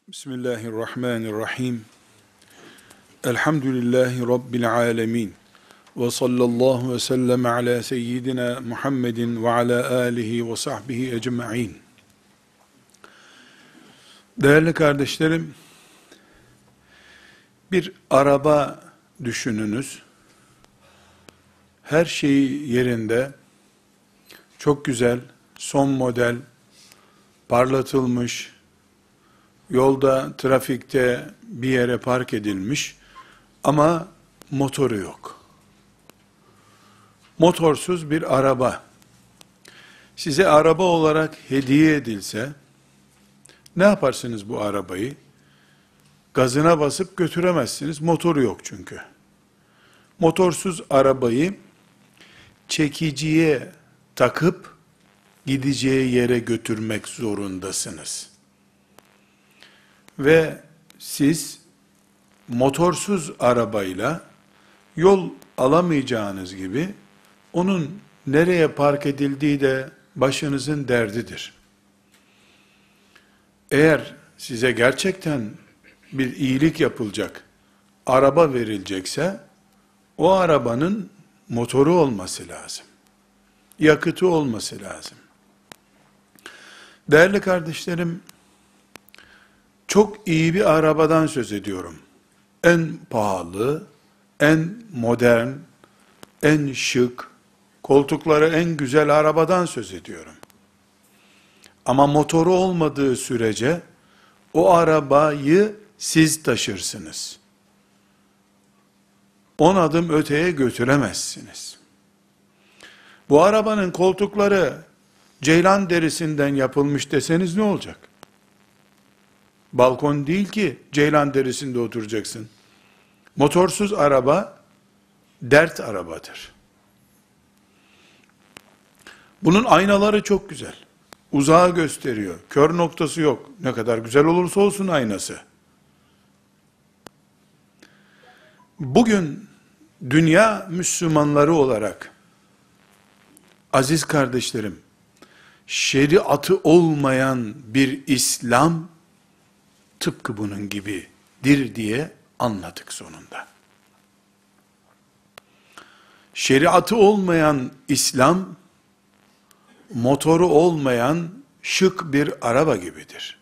Bismillahirrahmanirrahim. Elhamdülillahi Rabbil alemin. Ve sallallahu ve sellem ala seyyidina Muhammedin ve ala alihi ve sahbihi ecma'in. Değerli kardeşlerim, bir araba düşününüz. Her şeyi yerinde, çok güzel, son model, parlatılmış, yolda, trafikte bir yere park edilmiş ama motoru yok. Motorsuz bir araba size araba olarak hediye edilse ne yaparsınız bu arabayı? Gazına basıp götüremezsiniz. Motoru yok çünkü. Motorsuz arabayı çekiciye takıp gideceği yere götürmek zorundasınız. Ve siz motorsuz arabayla yol alamayacağınız gibi onun nereye park edildiği de başınızın derdidir. Eğer size gerçekten bir iyilik yapılacak, araba verilecekse o arabanın motoru olması lazım. Yakıtı olması lazım. Değerli kardeşlerim, çok iyi bir arabadan söz ediyorum. En pahalı, en modern, en şık, koltukları en güzel arabadan söz ediyorum. Ama motoru olmadığı sürece o arabayı siz taşırsınız. 10 adım öteye götüremezsiniz. Bu arabanın koltukları ceylan derisinden yapılmış deseniz ne olacak? Balkon değil ki ceylan derisinde oturacaksın. Motorsuz araba dert arabadır. Bunun aynaları çok güzel. Uzağa gösteriyor. Kör noktası yok. Ne kadar güzel olursa olsun aynası. Bugün dünya Müslümanları olarak aziz kardeşlerim, şeriatı olmayan bir İslam tıpkı bunun gibidir diye anladık sonunda. Şeriatı olmayan İslam, motoru olmayan şık bir araba gibidir.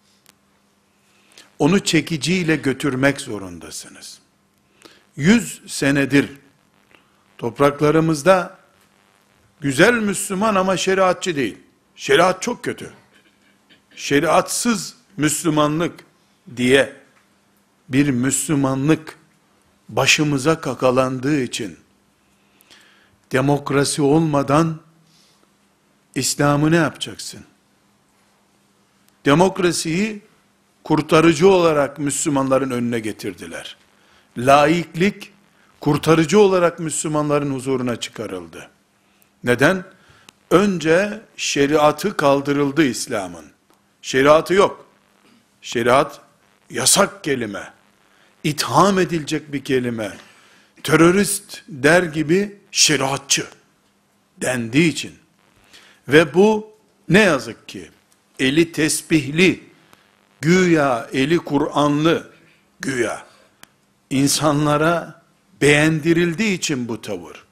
Onu çekiciyle götürmek zorundasınız. 100 senedir topraklarımızda güzel Müslüman ama şeriatçı değil. Şeriat çok kötü. Şeriatsız Müslümanlık diye bir Müslümanlık başımıza kakalandığı için demokrasi olmadan İslam'ı ne yapacaksın? Demokrasiyi kurtarıcı olarak Müslümanların önüne getirdiler. Laiklik kurtarıcı olarak Müslümanların huzuruna çıkarıldı. Neden? Önce şeriatı kaldırıldı İslam'ın. Şeriatı yok. Şeriat yasak kelime. İtham edilecek bir kelime. Terörist der gibi şeriatçı dendiği için. Ve bu ne yazık ki eli tesbihli, güya eli Kur'anlı, güya insanlara beğendirildiği için bu tavır.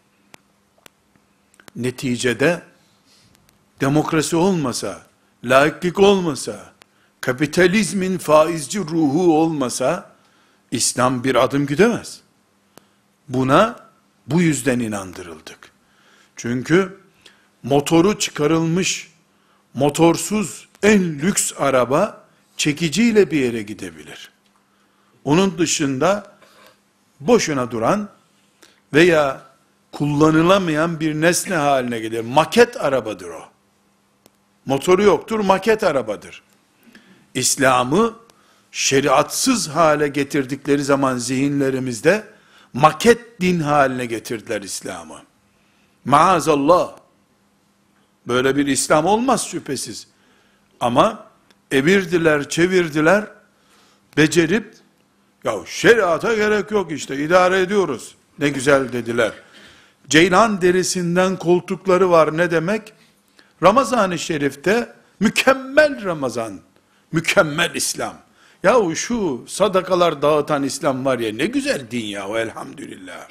Neticede demokrasi olmasa, laiklik olmasa, kapitalizmin faizci ruhu olmasa, İslam bir adım gidemez. Buna bu yüzden inandırıldık. Çünkü motoru çıkarılmış, motorsuz en lüks araba, çekiciyle bir yere gidebilir. Onun dışında, boşuna duran veya kullanılamayan bir nesne haline gelir. Maket arabadır o. Motoru yoktur, maket arabadır. İslam'ı şeriatsız hale getirdikleri zaman zihinlerimizde maket din haline getirdiler İslam'ı. Maazallah. Böyle bir İslam olmaz şüphesiz. Ama evirdiler, çevirdiler, becerip, ya şeriata gerek yok işte, idare ediyoruz. Ne güzel dediler. Ceylan derisinden koltukları var ne demek? Ramazan-ı Şerif'te mükemmel Ramazan, mükemmel İslam. Yahu şu sadakalar dağıtan İslam var ya, ne güzel din yahu, elhamdülillah.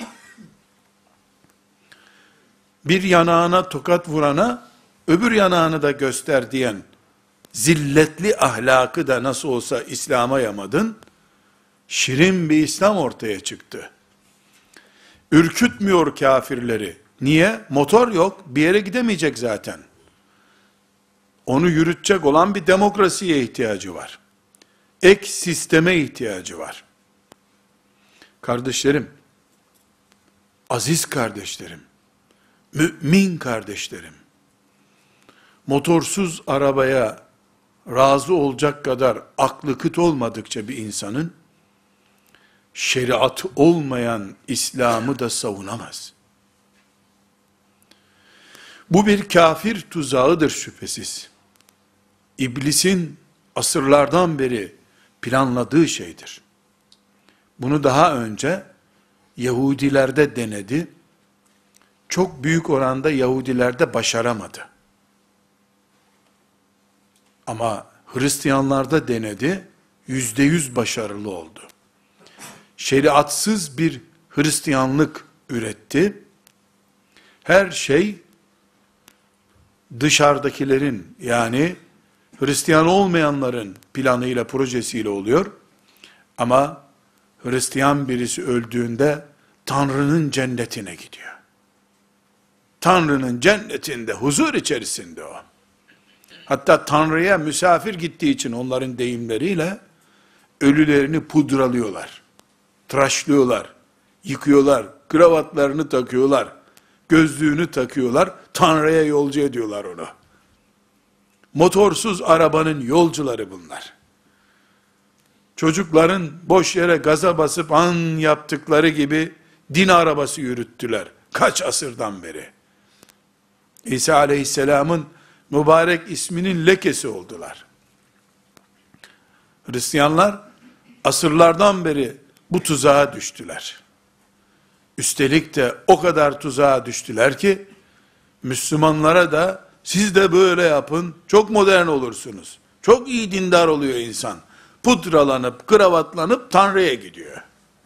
Bir yanağına tokat vurana öbür yanağını da göster diyen zilletli ahlakı da nasıl olsa İslam'a yamadın. Şirin bir İslam ortaya çıktı. Ürkütmüyor kafirleri. Niye? Motor yok, bir yere gidemeyecek zaten. Onu yürütecek olan bir demokrasiye ihtiyacı var. Ek sisteme ihtiyacı var. Kardeşlerim, aziz kardeşlerim, mümin kardeşlerim, motorsuz arabaya razı olacak kadar aklı kıt olmadıkça bir insanın, şeriatı olmayan İslam'ı da savunamaz. Bu bir kafir tuzağıdır şüphesiz. İblisin asırlardan beri planladığı şeydir. Bunu daha önce Yahudilerde denedi. Çok büyük oranda Yahudilerde başaramadı. Ama Hristiyanlarda denedi, %100 başarılı oldu. Şeriatsız bir Hristiyanlık üretti. Her şey dışarıdakilerin, yani Hristiyan olmayanların planıyla, projesiyle oluyor. Ama Hristiyan birisi öldüğünde Tanrı'nın cennetine gidiyor. Tanrı'nın cennetinde, huzur içerisinde o. Hatta Tanrı'ya misafir gittiği için onların deyimleriyle ölülerini pudralıyorlar. Tıraşlıyorlar, yıkıyorlar, kravatlarını takıyorlar, gözlüğünü takıyorlar, Tanrı'ya yolcu ediyorlar onu. Motorsuz arabanın yolcuları bunlar. Çocukların boş yere gaza basıp an yaptıkları gibi din arabası yürüttüler. Kaç asırdan beri. İsa aleyhisselamın mübarek isminin lekesi oldular. Hristiyanlar asırlardan beri bu tuzağa düştüler. Üstelik de o kadar tuzağa düştüler ki, Müslümanlara da siz de böyle yapın, çok modern olursunuz. Çok iyi dindar oluyor insan. Pudralanıp, kravatlanıp Tanrı'ya gidiyor.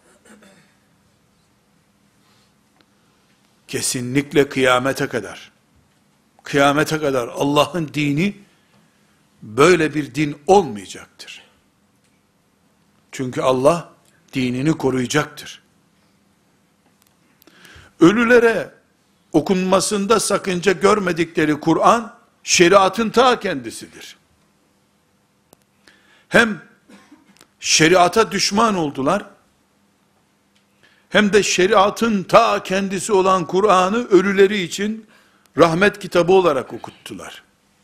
Kesinlikle kıyamete kadar Allah'ın dini böyle bir din olmayacaktır. Çünkü Allah dinini koruyacaktır. Ölülere okunmasında sakınca görmedikleri Kur'an, şeriatın ta kendisidir. Hem şeriata düşman oldular, hem de şeriatın ta kendisi olan Kur'an'ı ölüleri için rahmet kitabı olarak okuttular.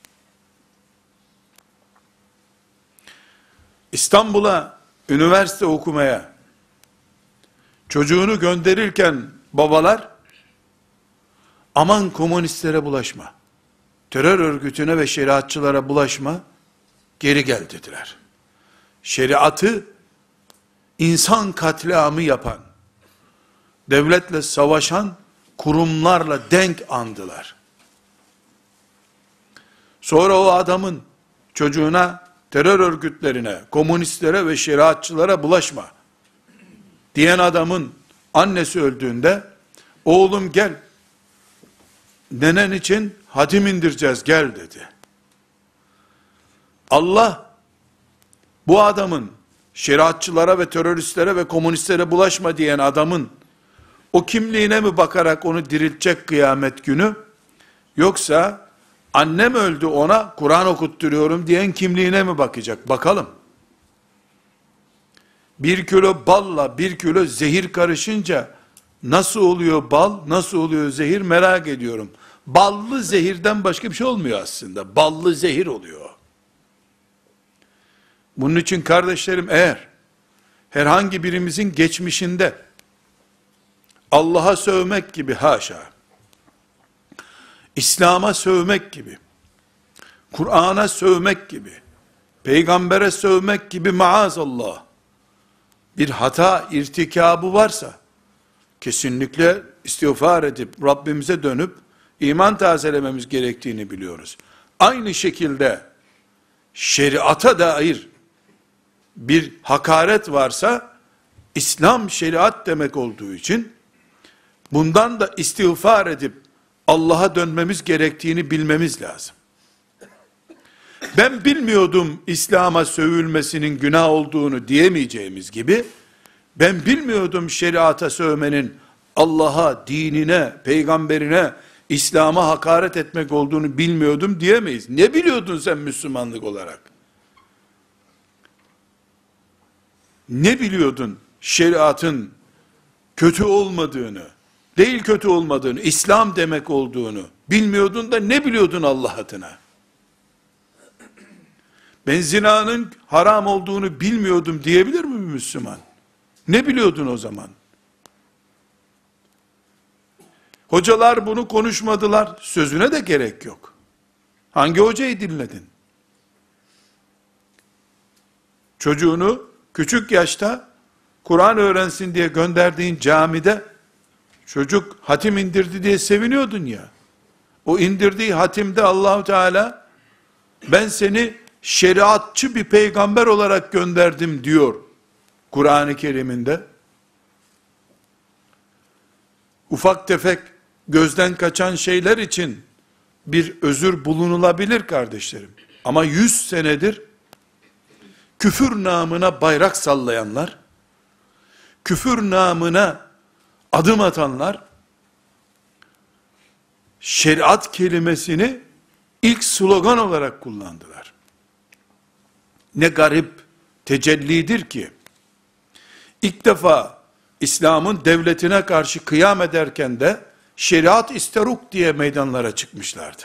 İstanbul'a üniversite okumaya çocuğunu gönderirken babalar, aman komünistlere bulaşma, terör örgütüne ve şeriatçılara bulaşma, geri gel dediler. Şeriatı insan katliamı yapan, devletle savaşan kurumlarla denk andılar. Sonra o adamın çocuğuna terör örgütlerine, komünistlere ve şeriatçılara bulaşma diyen adamın annesi öldüğünde, oğlum gel, nenen için hatim indireceğiz, gel dedi. Allah, bu adamın şeriatçılara ve teröristlere ve komünistlere bulaşma diyen adamın o kimliğine mi bakarak onu diriltecek kıyamet günü, yoksa annem öldü ona Kur'an okutturuyorum diyen kimliğine mi bakacak? Bakalım. 1 kilo balla 1 kilo zehir karışınca nasıl oluyor bal, nasıl oluyor zehir merak ediyorum. Ballı zehirden başka bir şey olmuyor aslında. Ballı zehir oluyor. Bunun için kardeşlerim, eğer herhangi birimizin geçmişinde Allah'a sövmek gibi, haşa, İslam'a sövmek gibi, Kur'an'a sövmek gibi, peygambere sövmek gibi maazallah bir hata irtikabı varsa, kesinlikle istiğfar edip Rabbimize dönüp iman tazelememiz gerektiğini biliyoruz. Aynı şekilde şeriata dair bir hakaret varsa, İslam şeriat demek olduğu için, bundan da istiğfar edip, Allah'a dönmemiz gerektiğini bilmemiz lazım. Ben bilmiyordum İslam'a sövülmesinin günah olduğunu diyemeyeceğimiz gibi, ben bilmiyordum şeriata sövmenin Allah'a, dinine, peygamberine, İslam'a hakaret etmek olduğunu bilmiyordum diyemeyiz. Ne biliyordun sen Müslümanlık olarak? Ne biliyordun şeriatın kötü olmadığını, değil kötü olmadığını, İslam demek olduğunu bilmiyordun da ne biliyordun Allah adına? Ben zinanın haram olduğunu bilmiyordum diyebilir mi bir Müslüman? Ne biliyordun o zaman? Hocalar bunu konuşmadılar. Sözüne de gerek yok. Hangi hocayı dinledin? Çocuğunu küçük yaşta Kur'an öğrensin diye gönderdiğin camide çocuk hatim indirdi diye seviniyordun ya. O indirdiği hatimde Allahu Teala ben seni şeriatçı bir peygamber olarak gönderdim diyor Kur'an-ı Kerim'inde. Ufak tefek gözden kaçan şeyler için bir özür bulunulabilir kardeşlerim. Ama 100 senedir küfür namına bayrak sallayanlar, küfür namına adım atanlar, şeriat kelimesini ilk slogan olarak kullandılar. Ne garip tecellidir ki, ilk defa İslam'ın devletine karşı kıyam ederken de, şeriat isteruk diye meydanlara çıkmışlardı.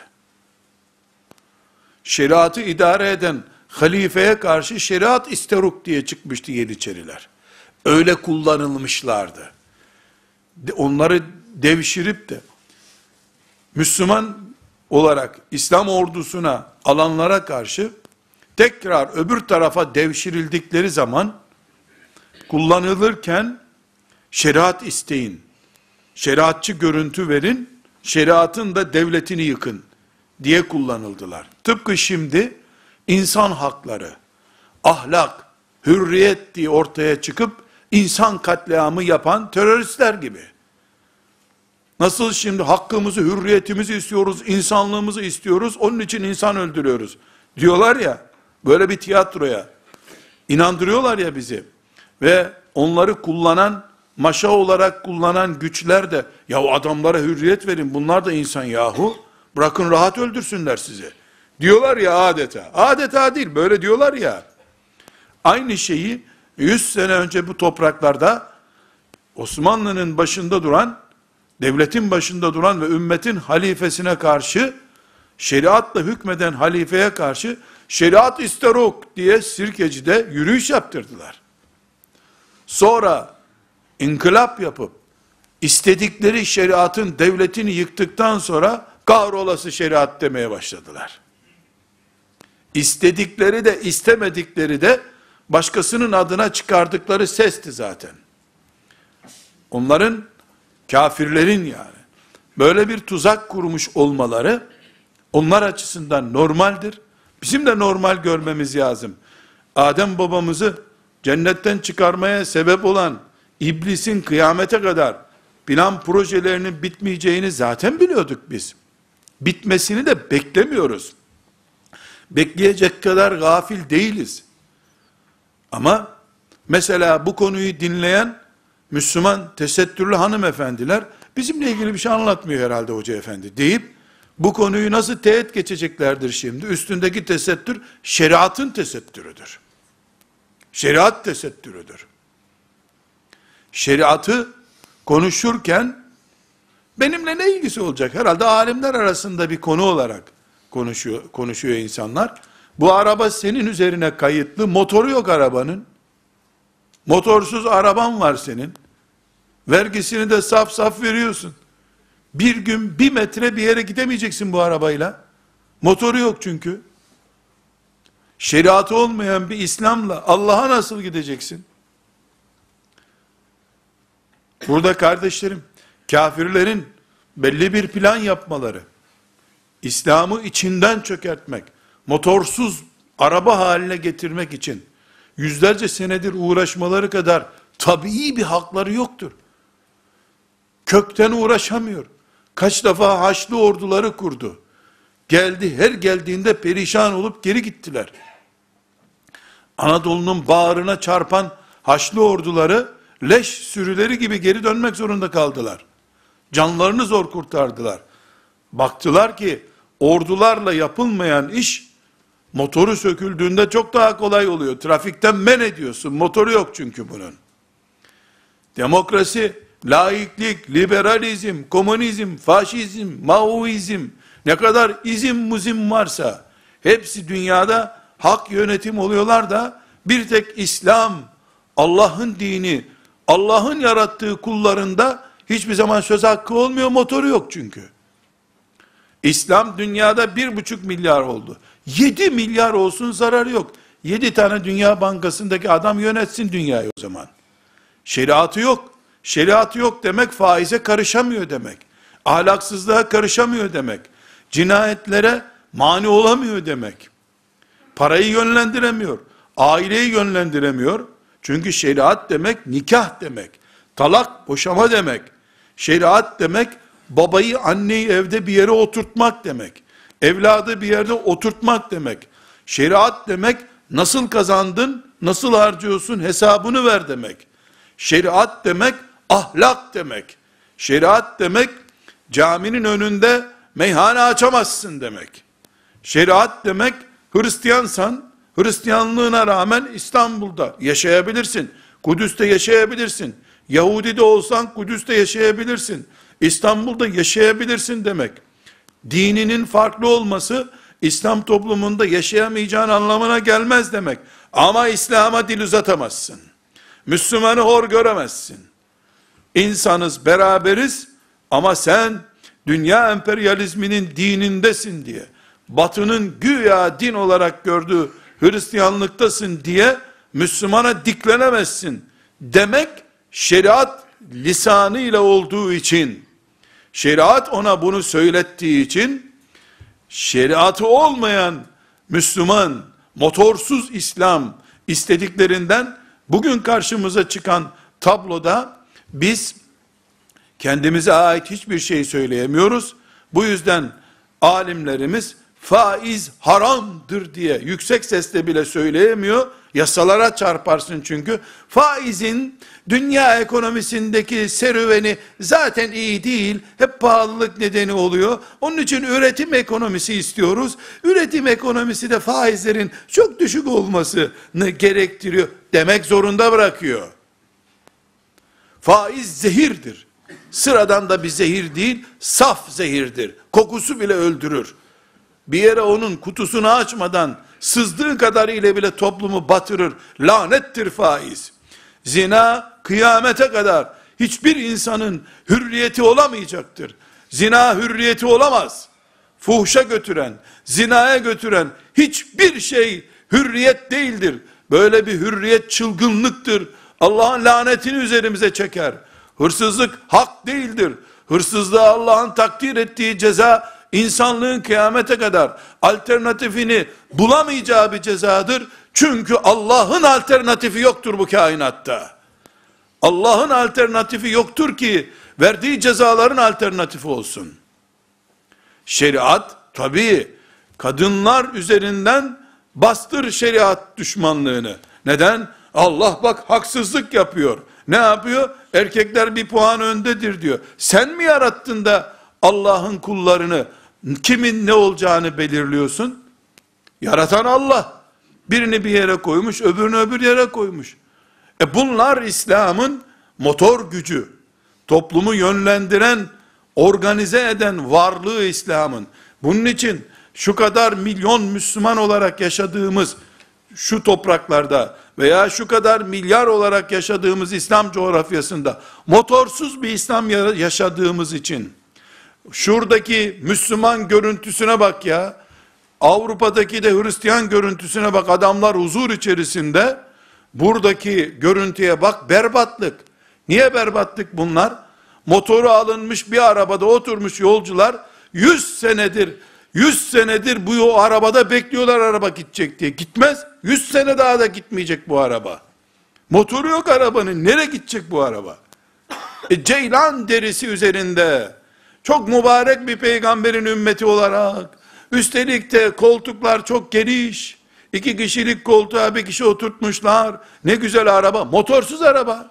Şeriatı idare eden halifeye karşı şeriat isteruk diye çıkmıştı Yeniçeriler. Öyle kullanılmışlardı. Onları devşirip de, Müslüman olarak İslam ordusuna alanlara karşı, tekrar öbür tarafa devşirildikleri zaman, kullanılırken, şeriat isteyin, şeriatçı görüntü verin, şeriatın da devletini yıkın diye kullanıldılar. Tıpkı şimdi insan hakları, ahlak, hürriyet diye ortaya çıkıp insan katliamı yapan teröristler gibi. Nasıl şimdi hakkımızı, hürriyetimizi istiyoruz, insanlığımızı istiyoruz, onun için insan öldürüyoruz diyorlar ya, böyle bir tiyatroya inandırıyorlar ya bizi. Ve onları kullanan, maşa olarak kullanan güçler de, ya adamlara hürriyet verin, bunlar da insan yahu, bırakın rahat öldürsünler sizi diyorlar ya adeta. Adeta değil, böyle diyorlar ya. Aynı şeyi 100 sene önce bu topraklarda Osmanlı'nın başında duran, devletin başında duran ve ümmetin halifesine karşı, şeriatla hükmeden halifeye karşı, şeriat isterok diye Sirkeci'de yürüyüş yaptırdılar. Sonra inkılap yapıp, istedikleri şeriatın devletini yıktıktan sonra, kahrolası şeriat demeye başladılar. İstedikleri de istemedikleri de, başkasının adına çıkardıkları sesti zaten. Onların, kafirlerin yani, böyle bir tuzak kurmuş olmaları, onlar açısından normaldir. Bizim de normal görmemiz lazım. Adem babamızı cennetten çıkarmaya sebep olan iblisin kıyamete kadar plan projelerinin bitmeyeceğini zaten biliyorduk biz. Bitmesini de beklemiyoruz. Bekleyecek kadar gafil değiliz. Ama mesela bu konuyu dinleyen Müslüman tesettürlü hanımefendiler bizimle ilgili bir şey anlatmıyor herhalde hoca efendi deyip bu konuyu nasıl teğet geçeceklerdir şimdi? Üstündeki tesettür şeriatın tesettürüdür. Şeriat tesettürüdür. Şeriatı konuşurken benimle ne ilgisi olacak? Herhalde alimler arasında bir konu olarak konuşuyor insanlar. Bu araba senin üzerine kayıtlı, motoru yok arabanın. Motorsuz araban var senin. Vergisini de saf saf veriyorsun. Bir gün 1 metre bir yere gidemeyeceksin bu arabayla. Motoru yok çünkü. Şeriatı olmayan bir İslam'la Allah'a nasıl gideceksin? Burada kardeşlerim, kafirlerin belli bir plan yapmaları, İslam'ı içinden çökertmek, motorsuz araba haline getirmek için yüzlerce senedir uğraşmaları kadar tabii bir hakları yoktur. Kökten uğraşamıyor. Kaç defa Haçlı orduları kurdu. Geldi, her geldiğinde perişan olup geri gittiler. Anadolu'nun bağrına çarpan Haçlı orduları leş sürüleri gibi geri dönmek zorunda kaldılar. Canlarını zor kurtardılar. Baktılar ki ordularla yapılmayan iş motoru söküldüğünde çok daha kolay oluyor. Trafikten men ediyorsun. Motoru yok çünkü bunun. Demokrasi, laiklik, liberalizm, komünizm, faşizm, maoizm, ne kadar izim muzim varsa hepsi dünyada hak yönetim oluyorlar da bir tek İslam, Allah'ın dini, Allah'ın yarattığı kullarında hiçbir zaman söz hakkı olmuyor, motoru yok çünkü. İslam dünyada 1,5 milyar oldu. 7 milyar olsun zararı yok. 7 tane Dünya Bankası'ndaki adam yönetsin dünyayı o zaman. Şeriatı yok. Şeriatı yok demek faize karışamıyor demek. Ahlaksızlığa karışamıyor demek. Cinayetlere mani olamıyor demek. Parayı yönlendiremiyor. Aileyi yönlendiremiyor. Çünkü şeriat demek nikah demek. Talak, boşama demek. Şeriat demek babayı, anneyi evde bir yere oturtmak demek. Evladı bir yerde oturtmak demek. Şeriat demek nasıl kazandın, nasıl harcıyorsun hesabını ver demek. Şeriat demek ahlak demek. Şeriat demek caminin önünde meyhane açamazsın demek. Şeriat demek Hristiyansan Hristiyanlığına rağmen İstanbul'da yaşayabilirsin. Kudüs'te yaşayabilirsin. Yahudi de olsan Kudüs'te yaşayabilirsin. İstanbul'da yaşayabilirsin demek. Dininin farklı olması İslam toplumunda yaşayamayacağın anlamına gelmez demek. Ama İslam'a dil uzatamazsın. Müslümanı hor göremezsin. İnsanız, beraberiz ama sen dünya emperyalizminin dinindesin diye, Batı'nın güya din olarak gördüğü Hristiyanlıktasın diye Müslümana diklenemezsin demek, şeriat lisanıyla olduğu için, şeriat ona bunu söylettiği için, şeriatı olmayan Müslüman, motorsuz İslam istediklerinden bugün karşımıza çıkan tabloda biz kendimize ait hiçbir şey söyleyemiyoruz. Bu yüzden alimlerimiz faiz haramdır diye yüksek sesle bile söyleyemiyor. Yasalara çarparsın çünkü. Faizin dünya ekonomisindeki serüveni zaten iyi değil. Hep pahalılık nedeni oluyor. Onun için üretim ekonomisi istiyoruz. Üretim ekonomisi de faizlerin çok düşük olmasını gerektiriyor demek zorunda bırakıyor. Faiz zehirdir. Sıradan da bir zehir değil, saf zehirdir. Kokusu bile öldürür. Bir yere onun kutusunu açmadan sızdığı kadarıyla bile toplumu batırır. Lanettir faiz. Zina kıyamete kadar hiçbir insanın hürriyeti olamayacaktır. Zina hürriyeti olamaz. Fuhşa götüren, zinaya götüren hiçbir şey hürriyet değildir. Böyle bir hürriyet çılgınlıktır. Allah'ın lanetini üzerimize çeker. Hırsızlık hak değildir. Hırsızlığa Allah'ın takdir ettiği ceza, insanlığın kıyamete kadar alternatifini bulamayacağı bir cezadır. Çünkü Allah'ın alternatifi yoktur bu kainatta. Allah'ın alternatifi yoktur ki verdiği cezaların alternatifi olsun. Şeriat tabii kadınlar üzerinden bastır şeriat düşmanlığını. Neden? Allah bak haksızlık yapıyor. Ne yapıyor? Erkekler bir puan öndedir diyor. Sen mi yarattın da Allah'ın kullarını, kimin ne olacağını belirliyorsun? Yaratan Allah. Birini bir yere koymuş, öbürünü öbür yere koymuş. Bunlar İslam'ın motor gücü. Toplumu yönlendiren, organize eden varlığı İslam'ın. Bunun için şu kadar milyon Müslüman olarak yaşadığımız şu topraklarda veya şu kadar milyar olarak yaşadığımız İslam coğrafyasında motorsuz bir İslam yaşadığımız için şuradaki Müslüman görüntüsüne bak ya, Avrupa'daki de Hristiyan görüntüsüne bak, adamlar huzur içerisinde, buradaki görüntüye bak, berbatlık. Niye berbatlık bunlar? Motoru alınmış bir arabada oturmuş yolcular 100 senedir bu arabada bekliyorlar araba gidecek diye. Gitmez. 100 sene daha da gitmeyecek bu araba. Motoru yok arabanın. Nereye gidecek bu araba? Ceylan derisi üzerinde çok mübarek bir peygamberin ümmeti olarak, üstelik de koltuklar çok geniş, 2 kişilik koltuğa 1 kişi oturtmuşlar. Ne güzel araba. Motorsuz araba.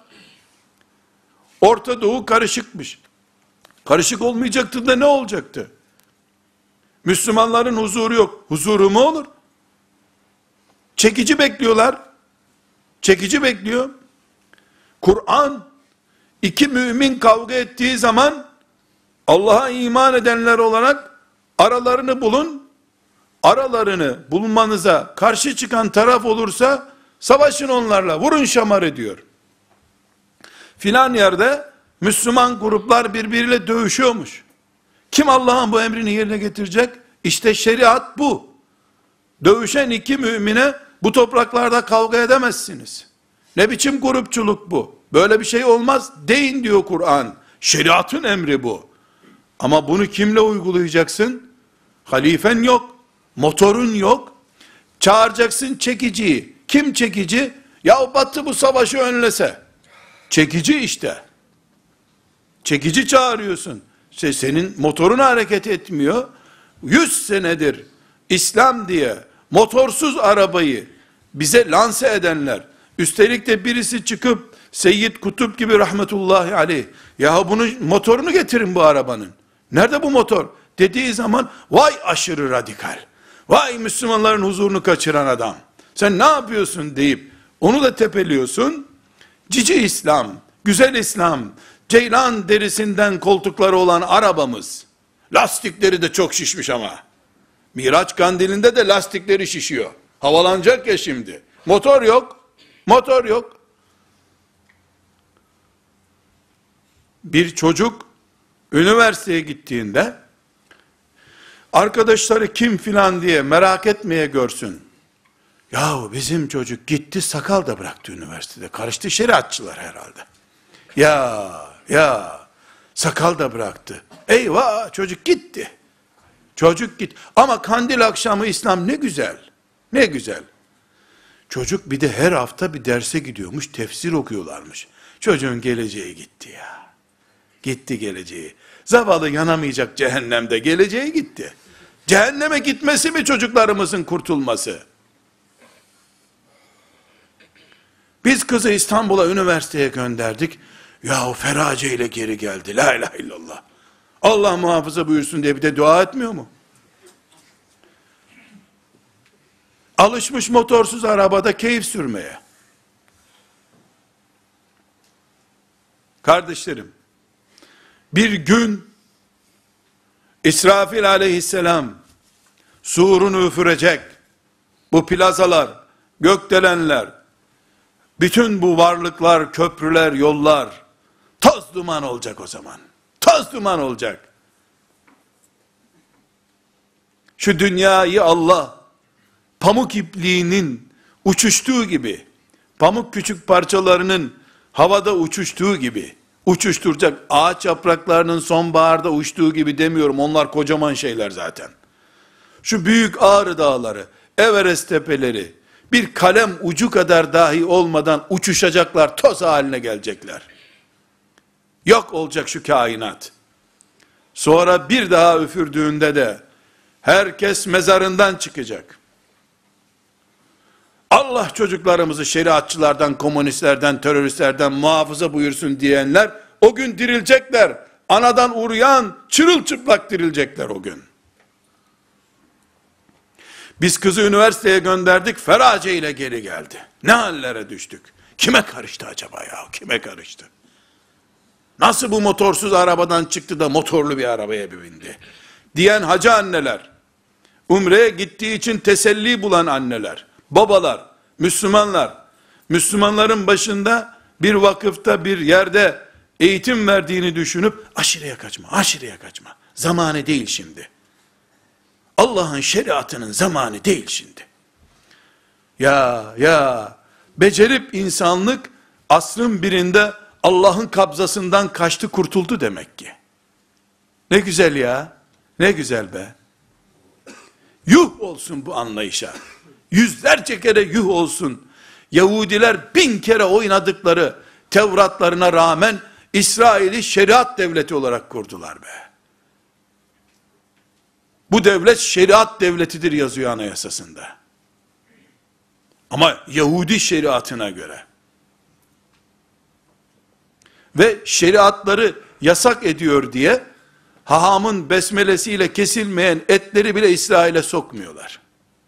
Orta Doğu karışıkmış. Karışık olmayacaktı da ne olacaktı? Müslümanların huzuru yok. Huzuru mu olur? Çekici bekliyorlar. Çekici bekliyor. Kur'an, 2 mümin kavga ettiği zaman, Allah'a iman edenler olarak aralarını bulun. Aralarını bulmanıza karşı çıkan taraf olursa, savaşın onlarla, vurun şamarı diyor. Filan yerde Müslüman gruplar birbiriyle dövüşüyormuş. Kim Allah'ın bu emrini yerine getirecek? İşte şeriat bu. Dövüşen 2 mümine bu topraklarda kavga edemezsiniz. Ne biçim grupçuluk bu? Böyle bir şey olmaz. Deyin diyor Kur'an. Şeriatın emri bu. Ama bunu kimle uygulayacaksın? Halifen yok. Motorun yok. Çağıracaksın çekiciyi. Kim çekici? Ya Batı bu savaşı önlese. Çekici işte. Çekici çağırıyorsun. Senin motorun hareket etmiyor. 100 senedir İslam diye motorsuz arabayı bize lanse edenler, üstelik de birisi çıkıp Seyyid Kutup gibi rahmetullahi aleyh, ya bunu motorunu getirin bu arabanın. Nerede bu motor? Dediği zaman, vay aşırı radikal, vay Müslümanların huzurunu kaçıran adam, sen ne yapıyorsun deyip onu da tepeliyorsun. Cici İslam, güzel İslam, ceylan derisinden koltukları olan arabamız, lastikleri de çok şişmiş ama, Miraç kandilinde de lastikleri şişiyor, havalanacak ya şimdi, motor yok, motor yok. Bir çocuk üniversiteye gittiğinde, arkadaşları kim filan diye merak etmeye görsün. Yahu bizim çocuk gitti, sakal da bıraktı üniversitede. Karıştı, şeriatçılar herhalde. Ya sakal da bıraktı. Eyvah, çocuk gitti. Çocuk gitti. Ama kandil akşamı İslam ne güzel. Ne güzel. Çocuk bir de her hafta bir derse gidiyormuş, tefsir okuyorlarmış. Çocuğun geleceği gitti ya. Gitti geleceği. Zavallı yanamayacak cehennemde, geleceği gitti. Cehenneme gitmesi mi çocuklarımızın kurtulması? Biz kızı İstanbul'a üniversiteye gönderdik. Ya o ferace ile geri geldi. La ilahe illallah. Allah muhafaza buyursun diye bir de dua etmiyor mu? Alışmış motorsuz arabada keyif sürmeye. Kardeşlerim, bir gün İsrafil aleyhisselam surunu üfürecek. Bu plazalar, gökdelenler, bütün bu varlıklar, köprüler, yollar toz duman olacak o zaman. Toz duman olacak. Şu dünyayı Allah pamuk ipliğinin uçuştuğu gibi, pamuk küçük parçalarının havada uçuştuğu gibi uçuşturacak. Ağaç yapraklarının sonbaharda uçtuğu gibi demiyorum. Onlar kocaman şeyler zaten. Şu büyük Ağrı dağları, Everest tepeleri, bir kalem ucu kadar dahi olmadan uçuşacaklar, toz haline gelecekler. Yok olacak şu kainat. Sonra bir daha üfürdüğünde de herkes mezarından çıkacak. Allah çocuklarımızı şeriatçılardan, komünistlerden, teröristlerden muhafaza buyursun diyenler o gün dirilecekler. Anadan uğrayan çırılçıplak dirilecekler o gün. Biz kızı üniversiteye gönderdik, ferace ile geri geldi. Ne hallere düştük? Kime karıştı acaba ya? Kime karıştı? Nasıl bu motorsuz arabadan çıktı da motorlu bir arabaya bindi? Diyen hacı anneler, umreye gittiği için teselli bulan anneler, babalar, Müslümanlar, Müslümanların başında bir vakıfta bir yerde eğitim verdiğini düşünüp aşırıya kaçma, aşırıya kaçma. Zamanı değil şimdi. Allah'ın şeriatının zamanı değil şimdi. Ya, becerip insanlık asrın birinde Allah'ın kabzasından kaçtı, kurtuldu demek ki. Ne güzel ya, ne güzel be. Yuh olsun bu anlayışa. Yüzlerce kere yuh olsun. Yahudiler 1000 kere oynadıkları Tevratlarına rağmen İsrail'i şeriat devleti olarak kurdular be. Bu devlet şeriat devletidir yazıyor anayasasında. Ama Yahudi şeriatına göre. Ve şeriatları yasak ediyor diye hahamın besmelesiyle kesilmeyen etleri bile İsrail'e sokmuyorlar.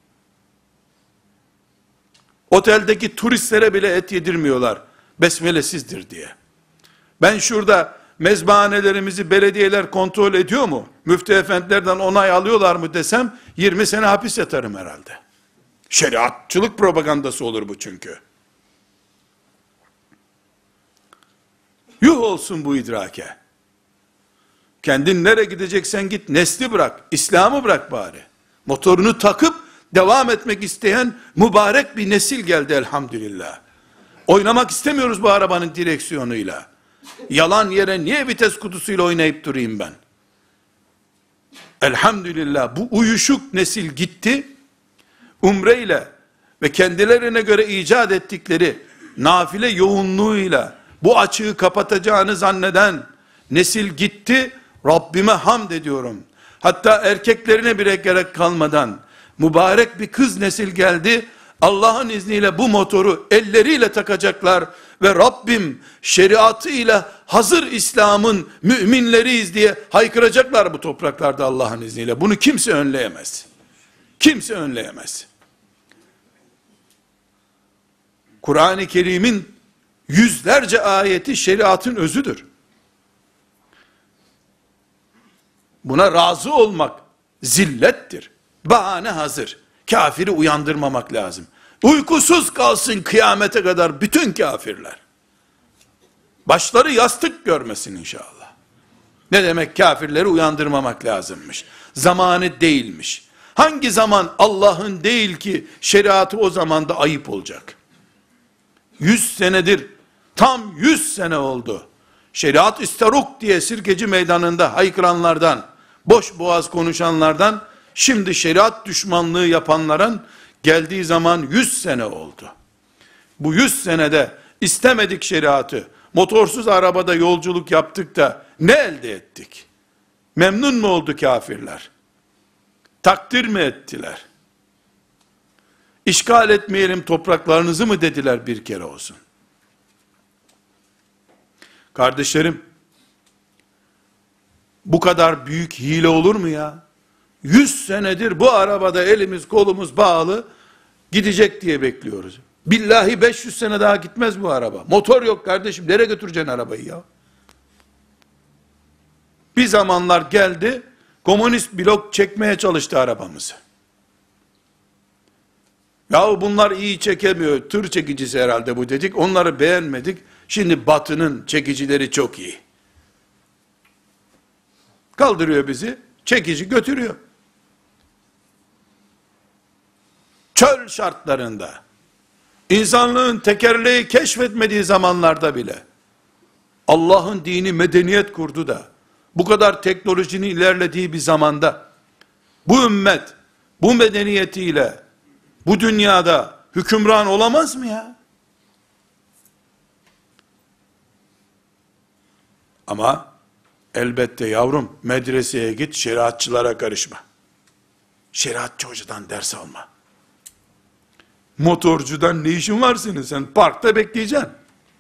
Oteldeki turistlere bile et yedirmiyorlar. Besmelesizdir diye. Ben şurada mezbahanelerimizi belediyeler kontrol ediyor mu? Müftü efendilerden onay alıyorlar mı desem 20 sene hapis yatarım herhalde. Şeriatçılık propagandası olur bu çünkü. Yuh olsun bu idrake. Kendin nereye gideceksen git, nesli bırak, İslam'ı bırak bari. Motorunu takıp devam etmek isteyen mübarek bir nesil geldi elhamdülillah. Oynamak istemiyoruz bu arabanın direksiyonuyla. Yalan yere niye vites kutusuyla oynayıp durayım ben? Elhamdülillah bu uyuşuk nesil gitti. Umreyle ve kendilerine göre icat ettikleri nafile yoğunluğuyla bu açığı kapatacağını zanneden nesil gitti. Rabbime hamd ediyorum. Hatta erkeklerine bile gerek kalmadan mübarek bir kız nesil geldi. Allah'ın izniyle bu motoru elleriyle takacaklar ve Rabbim şeriatıyla hazır İslam'ın müminleriyiz diye haykıracaklar bu topraklarda Allah'ın izniyle. Bunu kimse önleyemez. Kimse önleyemez. Kur'an-ı Kerim'in yüzlerce ayeti şeriatın özüdür. Buna razı olmak zillettir. Bahane hazır. Kafiri uyandırmamak lazım. Uykusuz kalsın kıyamete kadar bütün kafirler. Başları yastık görmesin inşallah. Ne demek kafirleri uyandırmamak lazımmış? Zamanı değilmiş. Hangi zaman Allah'ın değil ki şeriatı o zaman da ayıp olacak? 100 senedir, tam 100 sene oldu. Şeriat isteruk diye Sirkeci meydanında haykıranlardan, boş boğaz konuşanlardan, şimdi şeriat düşmanlığı yapanların geldiği zaman 100 sene oldu. Bu 100 senede istemedik şeriatı, motorsuz arabada yolculuk yaptık da ne elde ettik? Memnun mu oldu kafirler? Takdir mi ettiler? İşgal etmeyelim topraklarınızı mı dediler bir kere olsun? Kardeşlerim, bu kadar büyük hile olur mu ya? 100 senedir bu arabada elimiz kolumuz bağlı, gidecek diye bekliyoruz. Billahi 500 sene daha gitmez bu araba. Motor yok kardeşim, nereye götüreceksin arabayı ya? Bir zamanlar geldi, komünist blok çekmeye çalıştı arabamızı. Yahu bunlar iyi çekemiyor, tır çekicisi herhalde bu dedik, onları beğenmedik. Şimdi Batı'nın çekicileri çok iyi. Kaldırıyor bizi, çekici götürüyor. Çöl şartlarında, insanlığın tekerleği keşfetmediği zamanlarda bile, Allah'ın dini medeniyet kurdu da, bu kadar teknolojinin ilerlediği bir zamanda, bu ümmet, bu medeniyetiyle, bu dünyada hükümran olamaz mı ya? Ama, elbette yavrum, medreseye git, şeriatçılara karışma. Şeriatçı hocadan ders alma. Motorcudan ne işin var senin? Sen parkta bekleyeceksin.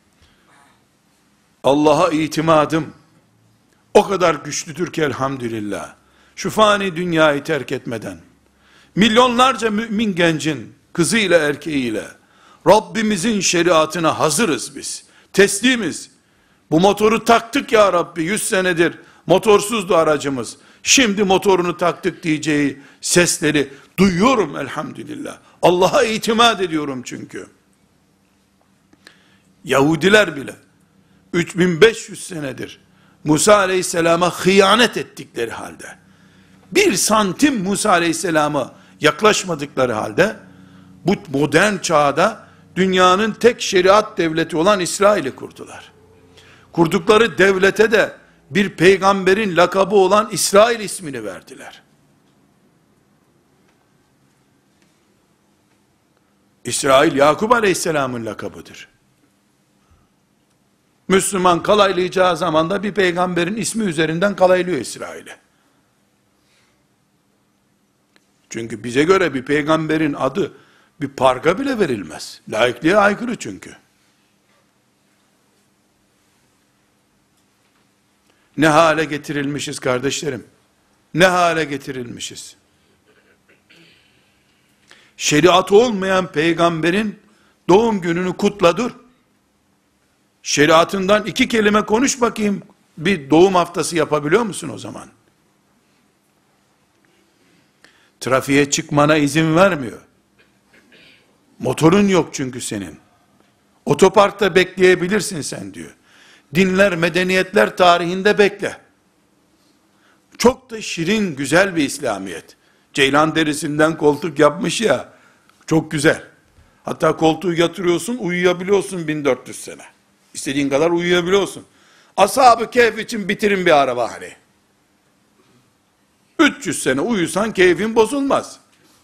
Allah'a itimadım o kadar güçlüdür ki elhamdülillah. Şu fani dünyayı terk etmeden, milyonlarca mümin gencin kızıyla erkeğiyle, Rabbimizin şeriatına hazırız biz. Teslimiz. Bu motoru taktık ya Rabbi, 100 senedir motorsuzdu aracımız. Şimdi motorunu taktık diyeceği sesleri duyuyorum elhamdülillah. Allah'a itimat ediyorum çünkü. Yahudiler bile 3500 senedir Musa aleyhisselama hıyanet ettikleri halde, bir santim Musa aleyhisselama yaklaşmadıkları halde, bu modern çağda dünyanın tek şeriat devleti olan İsrail'i kurdular. Kurdukları devlete de bir peygamberin lakabı olan İsrail ismini verdiler. İsrail, Yakup Aleyhisselam'ın lakabıdır. Müslüman kalaylayacağı zaman da bir peygamberin ismi üzerinden kalaylıyor İsrail'e. Çünkü bize göre bir peygamberin adı bir parka bile verilmez. Laikliğe aykırı çünkü. Ne hale getirilmişiz kardeşlerim. Ne hale getirilmişiz. Şeriatı olmayan peygamberin doğum gününü kutla dur. Şeriatından 2 kelime konuş bakayım. Bir doğum haftası yapabiliyor musun o zaman? Trafiğe çıkmana izin vermiyor. Motorun yok çünkü senin. Otoparkta bekleyebilirsin sen diyor. Dinler, medeniyetler tarihinde bekle. Çok da şirin, güzel bir İslamiyet. Ceylan derisinden koltuk yapmış ya, çok güzel. Hatta koltuğu yatırıyorsun, uyuyabiliyorsun 1400 sene. İstediğin kadar uyuyabiliyorsun. Ashab-ı Kehf için bitirin bir araba hani. 300 sene uyusan keyfin bozulmaz.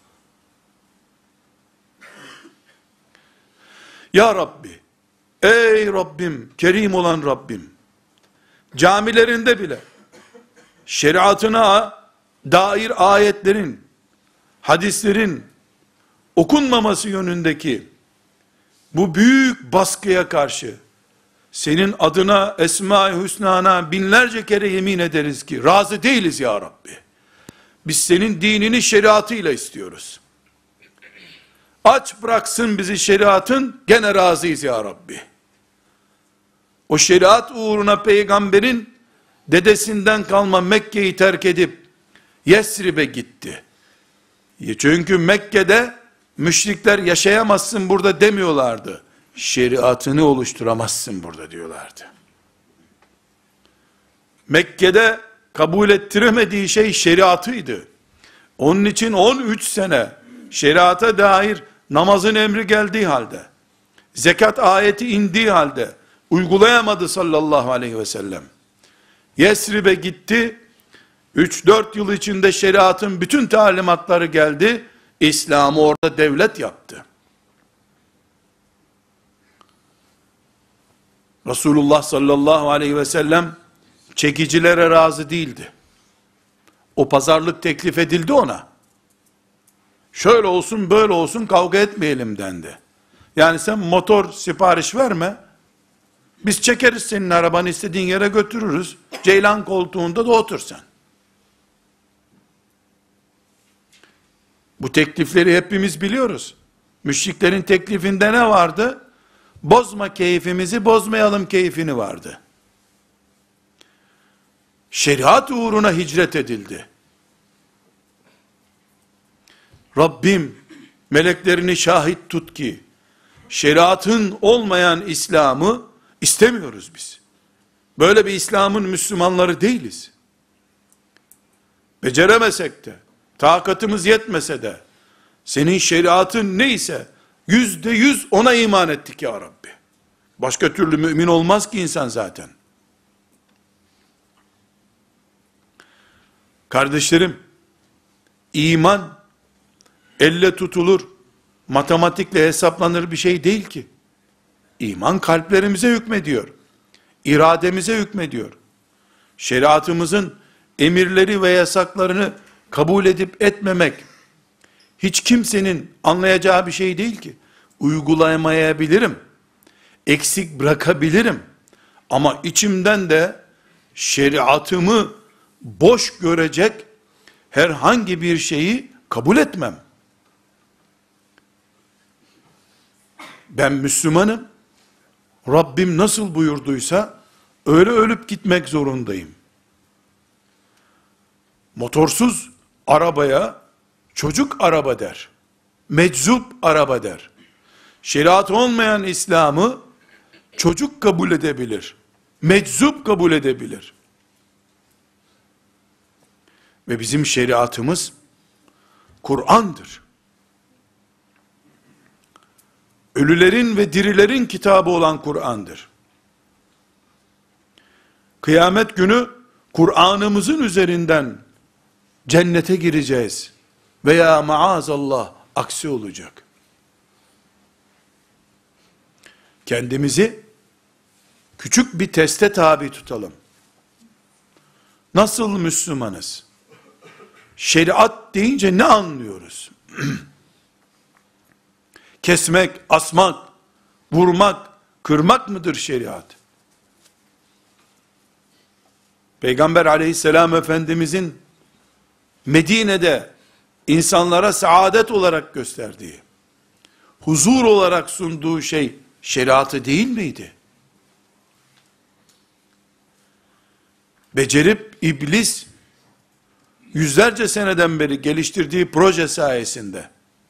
Ya Rabbi, ey Rabbim, kerim olan Rabbim, camilerinde bile şeriatına dair ayetlerin, hadislerin okunmaması yönündeki bu büyük baskıya karşı senin adına, Esma-i Hüsna'na binlerce kere yemin ederiz ki razı değiliz ya Rabbi. Biz senin dinini şeriatıyla istiyoruz. Aç bıraksın bizi şeriatın, gene razıyız ya Rabbi. O şeriat uğruna peygamberin dedesinden kalma Mekke'yi terk edip Yesrib'e gitti. Çünkü Mekke'de müşrikler yaşayamazsın burada demiyorlardı. Şeriatını oluşturamazsın burada diyorlardı. Mekke'de kabul ettiremediği şey şeriatıydı. Onun için 13 sene şeriata dair namazın emri geldiği halde, zekat ayeti indiği halde uygulayamadı sallallahu aleyhi ve sellem. Yesrib'e gitti. 3-4 yıl içinde şeriatın bütün talimatları geldi. İslam'ı orada devlet yaptı. Resulullah sallallahu aleyhi ve sellem çekicilere razı değildi. O pazarlık teklif edildi ona. Şöyle olsun böyle olsun kavga etmeyelim dendi. Yani sen motor sipariş verme. Biz çekeriz senin arabanı istediğin yere götürürüz. Ceylan koltuğunda da otur sen. Bu teklifleri hepimiz biliyoruz. Müşriklerin teklifinde ne vardı? Bozma keyfimizi, bozmayalım keyfini vardı. Şeriat uğruna hicret edildi. Rabbim meleklerini şahit tut ki şeriatın olmayan İslam'ı istemiyoruz biz. Böyle bir İslam'ın Müslümanları değiliz. Beceremesek de, takatımız yetmese de, senin şeriatın neyse, %100 ona iman ettik ya Rabbi. Başka türlü mümin olmaz ki insan zaten. Kardeşlerim, iman, elle tutulur, matematikle hesaplanır bir şey değil ki. İman kalplerimize hükmediyor. İrademize hükmediyor. Şeriatımızın emirleri ve yasaklarını kabul edip etmemek, hiç kimsenin anlayacağı bir şey değil ki. Uygulayamayabilirim, eksik bırakabilirim, ama içimden de şeriatımı boş görecek herhangi bir şeyi kabul etmem. Ben Müslümanım, Rabbim nasıl buyurduysa, öyle ölüp gitmek zorundayım. Motorsuz arabaya, çocuk araba der. Meczup araba der. Şeriat olmayan İslam'ı, çocuk kabul edebilir. Meczup kabul edebilir. Ve bizim şeriatımız, Kur'an'dır. Ölülerin ve dirilerin kitabı olan Kur'an'dır. Kıyamet günü, Kur'an'ımızın üzerinden, cennete gireceğiz. Veya maazallah, aksi olacak. Kendimizi küçük bir teste tabi tutalım. Nasıl Müslümanız? Şeriat deyince ne anlıyoruz? Kesmek, asmak, vurmak, kırmak mıdır şeriat? Peygamber aleyhisselam Efendimizin Medine'de insanlara saadet olarak gösterdiği, huzur olarak sunduğu şey şeriatı değil miydi? Becerip iblis yüzlerce seneden beri geliştirdiği proje sayesinde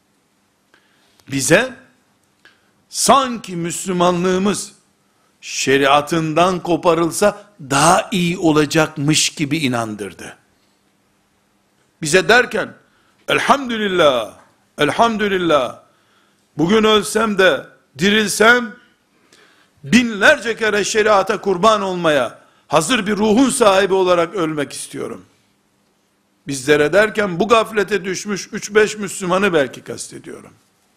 bize sanki Müslümanlığımız şeriatından koparılsa daha iyi olacakmış gibi inandırdı. Bize derken elhamdülillah, elhamdülillah bugün ölsem de dirilsem binlerce kere şeriata kurban olmaya hazır bir ruhun sahibi olarak ölmek istiyorum. Bizlere derken bu gaflete düşmüş 3-5 Müslümanı belki kastediyorum.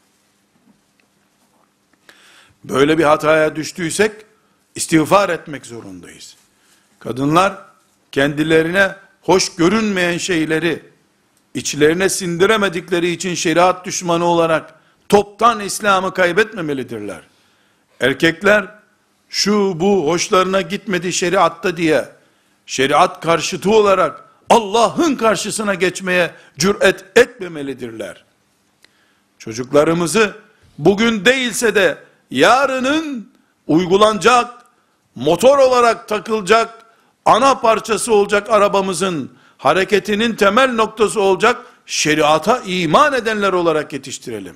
Böyle bir hataya düştüysek istiğfar etmek zorundayız. Kadınlar kendilerine hoş görünmeyen şeyleri içlerine sindiremedikleri için şeriat düşmanı olarak toptan İslam'ı kaybetmemelidirler. Erkekler şu bu hoşlarına gitmedi şeriatta diye şeriat karşıtı olarak Allah'ın karşısına geçmeye cüret etmemelidirler. Çocuklarımızı bugün değilse de yarının uygulanacak, motor olarak takılacak, ana parçası olacak arabamızın hareketinin temel noktası olacak şeriata iman edenler olarak yetiştirelim.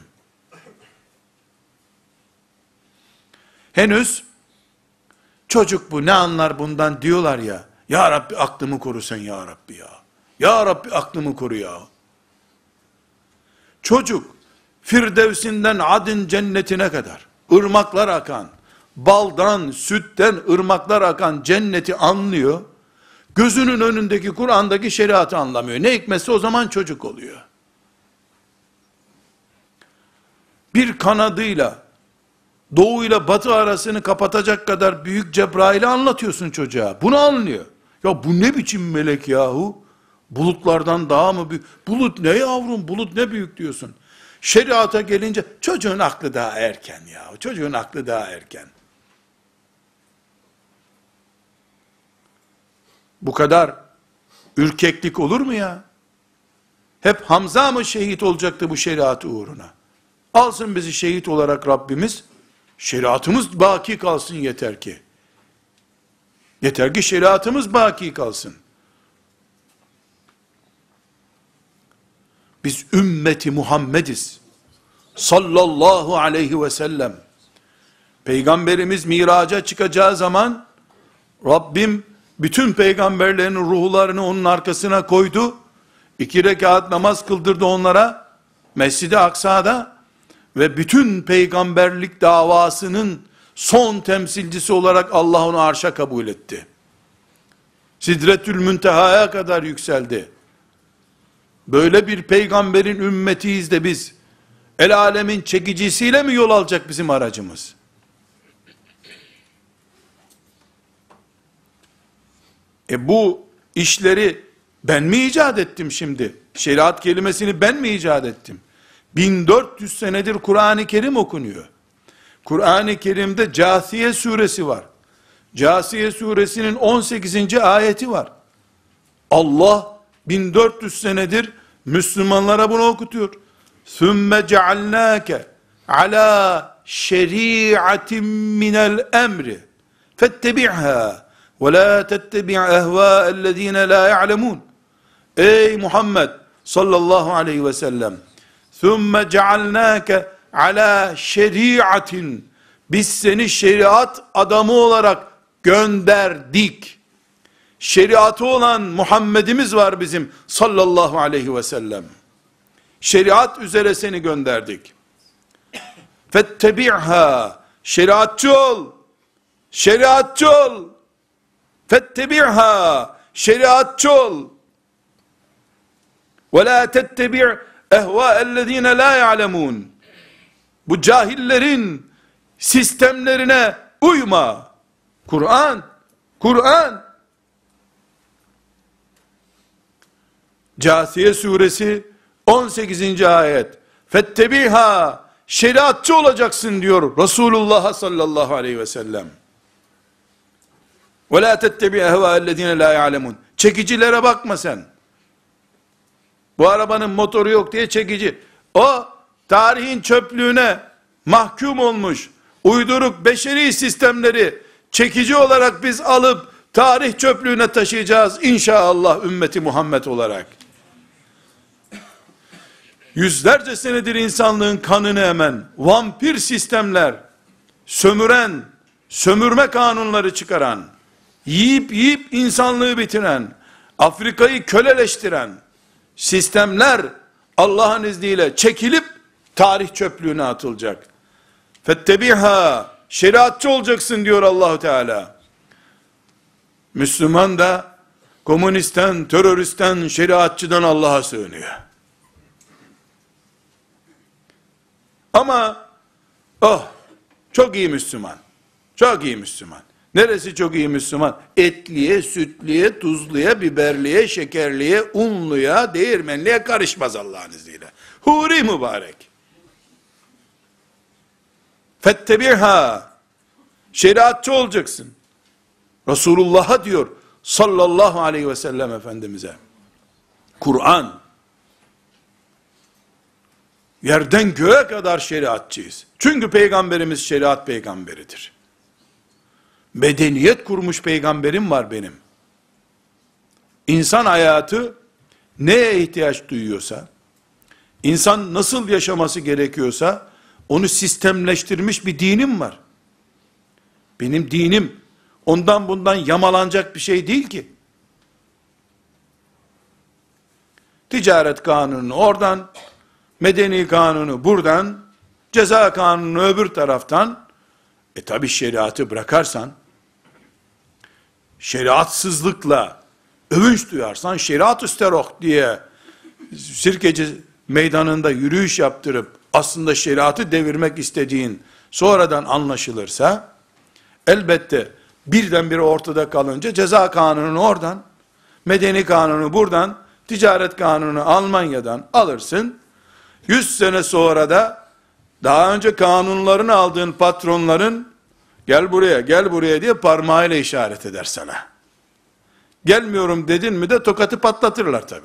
Henüz çocuk bu ne anlar bundan diyorlar ya. Ya Rabbi aklımı koru sen ya Rabbi ya. Ya Rabbi aklımı koru ya. Çocuk Firdevsinden Adın cennetine kadar ırmaklar akan, baldan, sütten ırmaklar akan cenneti anlıyor. Gözünün önündeki Kur'an'daki şeriatı anlamıyor. Ne hikmetse o zaman çocuk oluyor. Bir kanadıyla doğu ile batı arasını kapatacak kadar büyük Cebrail'i anlatıyorsun çocuğa. Bunu anlıyor. Ya bu ne biçim melek yahu? Bulutlardan daha mı büyük? Bulut ne yavrum? Bulut ne büyük diyorsun. Şeriata gelince çocuğun aklı daha erken ya. Çocuğun aklı daha erken. Bu kadar ürkeklik olur mu ya? Hep Hamza mı şehit olacaktı bu şeriat uğruna? Alsın bizi şehit olarak Rabbimiz. Şeriatımız baki kalsın yeter ki. Yeter ki şeriatımız baki kalsın. Biz ümmeti Muhammediz. Sallallahu aleyhi ve sellem. Peygamberimiz miraca çıkacağı zaman Rabbim bütün peygamberlerin ruhlarını onun arkasına koydu. 2 rekat namaz kıldırdı onlara. Mescid-i Aksa'da ve bütün peygamberlik davasının son temsilcisi olarak Allah onu arşa kabul etti. Sidretül Münteha'ya kadar yükseldi. Böyle bir peygamberin ümmetiyiz de biz, el alemin çekicisiyle mi yol alacak bizim aracımız? Bu işleri ben mi icat ettim şimdi? Şeriat kelimesini ben mi icat ettim? 1400 senedir Kur'an-ı Kerim okunuyor. Kur'an-ı Kerim'de Câsiye suresi var. Câsiye suresinin 18. ayeti var. Allah 1400 senedir Müslümanlara bunu okutuyor. ثُمَّ جَعَلْنَاكَ عَلَى شَرِيعَةٍ مِنَ الْاَمْرِ فَاتَّبِعْهَا وَلَا تَتَّبِعْ اَهْوَاءَ الَّذ۪ينَ لَا يَعْلَمُونَ. Ey Muhammed sallallahu aleyhi ve sellem, ثُمَّ جَعَلْنَاكَ عَلَى شَرِيعَةٍ, biz seni şeriat adamı olarak gönderdik. Şeriatı olan Muhammed'imiz var bizim sallallahu aleyhi ve sellem. Şeriat üzere seni gönderdik. Fettebi'ha, şeriatçı ol. Şeriatçı ol. Fettebi'ha, şeriatçı ol. Ve la tettebi' ehvâ'ellezîne lâ ya'lemûn. Bu cahillerin sistemlerine uyma. Kur'an, Kur'an. Câsiye suresi 18. ayet. Fettebiha, şeriatçı olacaksın diyor Resulullah sallallahu aleyhi ve sellem. Ve la tettebi ehvâellezîne lâ ya'lemûn. Çekicilere bakma sen. Bu arabanın motoru yok diye çekici. O tarihin çöplüğüne mahkum olmuş uyduruk beşeri sistemleri çekici olarak biz alıp tarih çöplüğüne taşıyacağız inşallah ümmeti Muhammed olarak. Yüzlerce senedir insanlığın kanını emen vampir sistemler, sömüren, sömürme kanunları çıkaran, yiyip insanlığı bitiren, Afrika'yı köleleştiren sistemler Allah'ın izniyle çekilip tarih çöplüğüne atılacak. Fettebiha, şeriatçı olacaksın diyor Allahu Teala. Müslüman da komünistten, teröristten, şeriatçıdan Allah'a sığınıyor. Ama çok iyi Müslüman. Çok iyi Müslüman. Neresi çok iyi Müslüman? Etliye, sütliye, tuzluya, biberliye, şekerliye, unluya, değirmenliye karışmaz Allah'ın izniyle. Huri mübarek. Fettebiha, şeriatçı olacaksın. Resulullah'a diyor sallallahu aleyhi ve sellem Efendimiz'e. Kur'an, yerden göğe kadar şeriatçıyız. Çünkü Peygamberimiz şeriat peygamberidir. Medeniyet kurmuş peygamberim var benim. İnsan hayatı neye ihtiyaç duyuyorsa, insan nasıl yaşaması gerekiyorsa, onu sistemleştirmiş bir dinim var. Benim dinim, ondan bundan yamalanacak bir şey değil ki. Ticaret kanunu oradan, medeni kanunu buradan, ceza kanunu öbür taraftan, tabi şeriatı bırakarsan, şeriatsızlıkla övünç duyarsan, şeriat üsteroh diye Sirkeci meydanında yürüyüş yaptırıp, aslında şeriatı devirmek istediğin sonradan anlaşılırsa, elbette birdenbire ortada kalınca ceza kanunu oradan, medeni kanunu buradan, ticaret kanunu Almanya'dan alırsın. 100 sene sonra da daha önce kanunlarını aldığın patronların gel buraya, gel buraya diye parmağıyla işaret eder sana. Gelmiyorum dedin mi de tokatı patlatırlar tabi.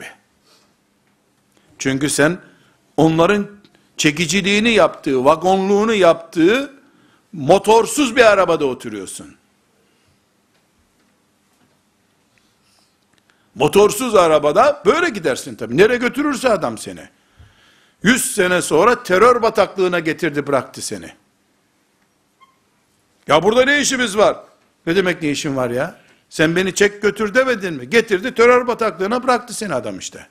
Çünkü sen onların çekiciliğini yaptığı, vagonluğunu yaptığı motorsuz bir arabada oturuyorsun. Motorsuz arabada böyle gidersin tabi. Nereye götürürse adam seni. 100 sene sonra terör bataklığına getirdi bıraktı seni. Ya burada ne işimiz var? Ne demek ne işin var ya? Sen beni çek götür demedin mi? Getirdi terör bataklığına bıraktı seni adam işte.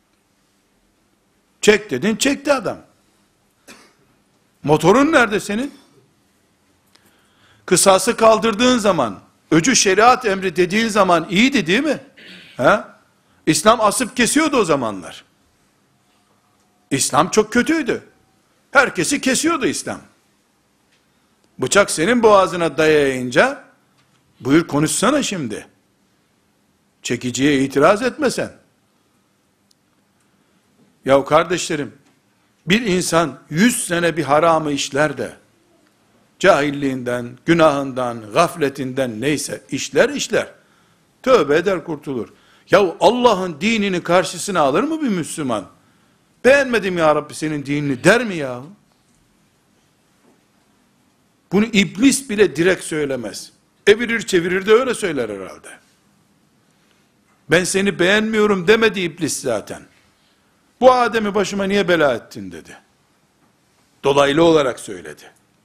Çek dedin çekti adam. Motorun nerede senin? Kısası kaldırdığın zaman, öcü şeriat emri dediğin zaman iyiydi değil mi? Ha? İslam asıp kesiyordu o zamanlar. İslam çok kötüydü. Herkesi kesiyordu İslam. Bıçak senin boğazına dayayınca, buyur konuşsana şimdi. Çekiciye itiraz etmesen. Ya kardeşlerim, bir insan 100 sene bir haramı işler de, cahilliğinden, günahından, gafletinden neyse işler. Tövbe eder kurtulur. Ya Allah'ın dinini karşısına alır mı bir Müslüman? Beğenmedim ya Rabbi senin dinini der mi ya? Bunu iblis bile direkt söylemez. Evirir çevirir de öyle söyler herhalde. Ben seni beğenmiyorum demedi iblis zaten. Bu Adem'i başıma niye bela ettin dedi. Dolaylı olarak söyledi.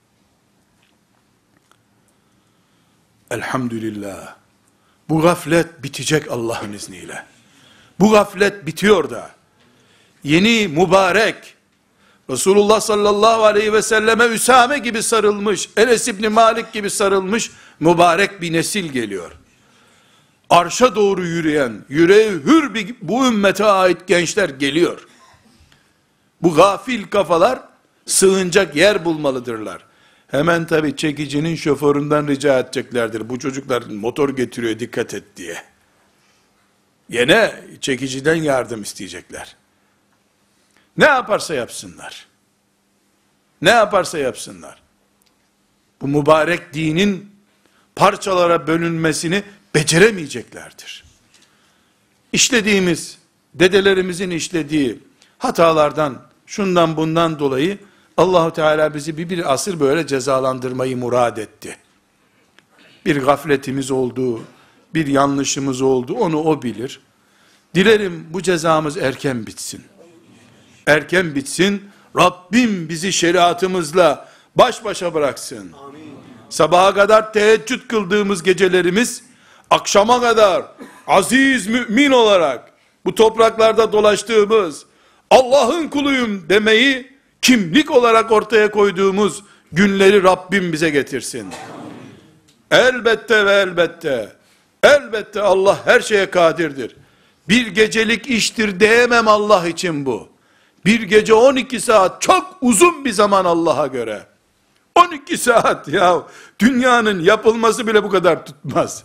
Elhamdülillah. Bu gaflet bitecek Allah'ın izniyle. Bu gaflet bitiyor da. Yeni mübarek, Resulullah sallallahu aleyhi ve selleme Üsame gibi sarılmış, Enes İbni Malik gibi sarılmış mübarek bir nesil geliyor. Arşa doğru yürüyen, yüreği hür bir bu ümmete ait gençler geliyor. Bu gafil kafalar sığınacak yer bulmalıdırlar. Hemen tabii çekicinin şoföründen rica edeceklerdir. Bu çocuklar motor getiriyor, dikkat et diye. Yine çekiciden yardım isteyecekler. Ne yaparsa yapsınlar. Ne yaparsa yapsınlar. Bu mübarek dinin parçalara bölünmesini beceremeyeceklerdir. İşlediğimiz, dedelerimizin işlediği hatalardan, şundan bundan dolayı Allahu Teala bizi bir asır böyle cezalandırmayı murad etti. Bir gafletimiz oldu, bir yanlışımız oldu, onu o bilir. Dilerim bu cezamız erken bitsin. Erken bitsin, Rabbim bizi şeriatımızla baş başa bıraksın. Sabaha kadar teheccüd kıldığımız gecelerimiz, akşama kadar aziz mümin olarak bu topraklarda dolaştığımız, Allah'ın kuluyum demeyi kimlik olarak ortaya koyduğumuz günleri Rabbim bize getirsin. Elbette ve elbette, elbette Allah her şeye kadirdir. Bir gecelik iştir diyemem Allah için bu. Bir gece 12 saat çok uzun bir zaman Allah'a göre. 12 saat ya, dünyanın yapılması bile bu kadar tutmaz.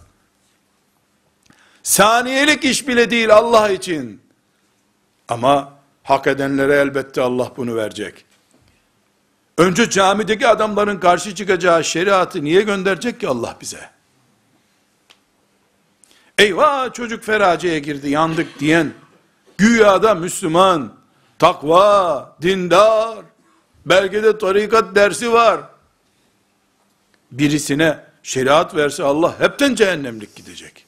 Saniyelik iş bile değil Allah için. Ama hak edenlere elbette Allah bunu verecek. Önce camideki adamların karşı çıkacağı şeriatı niye gönderecek ki Allah bize? Eyvah çocuk feraciye girdi, yandık diyen, güya da Müslüman, takva, dindar, belki de tarikat dersi var. Birisine şeriat verse Allah hepten cehennemlik gidecek.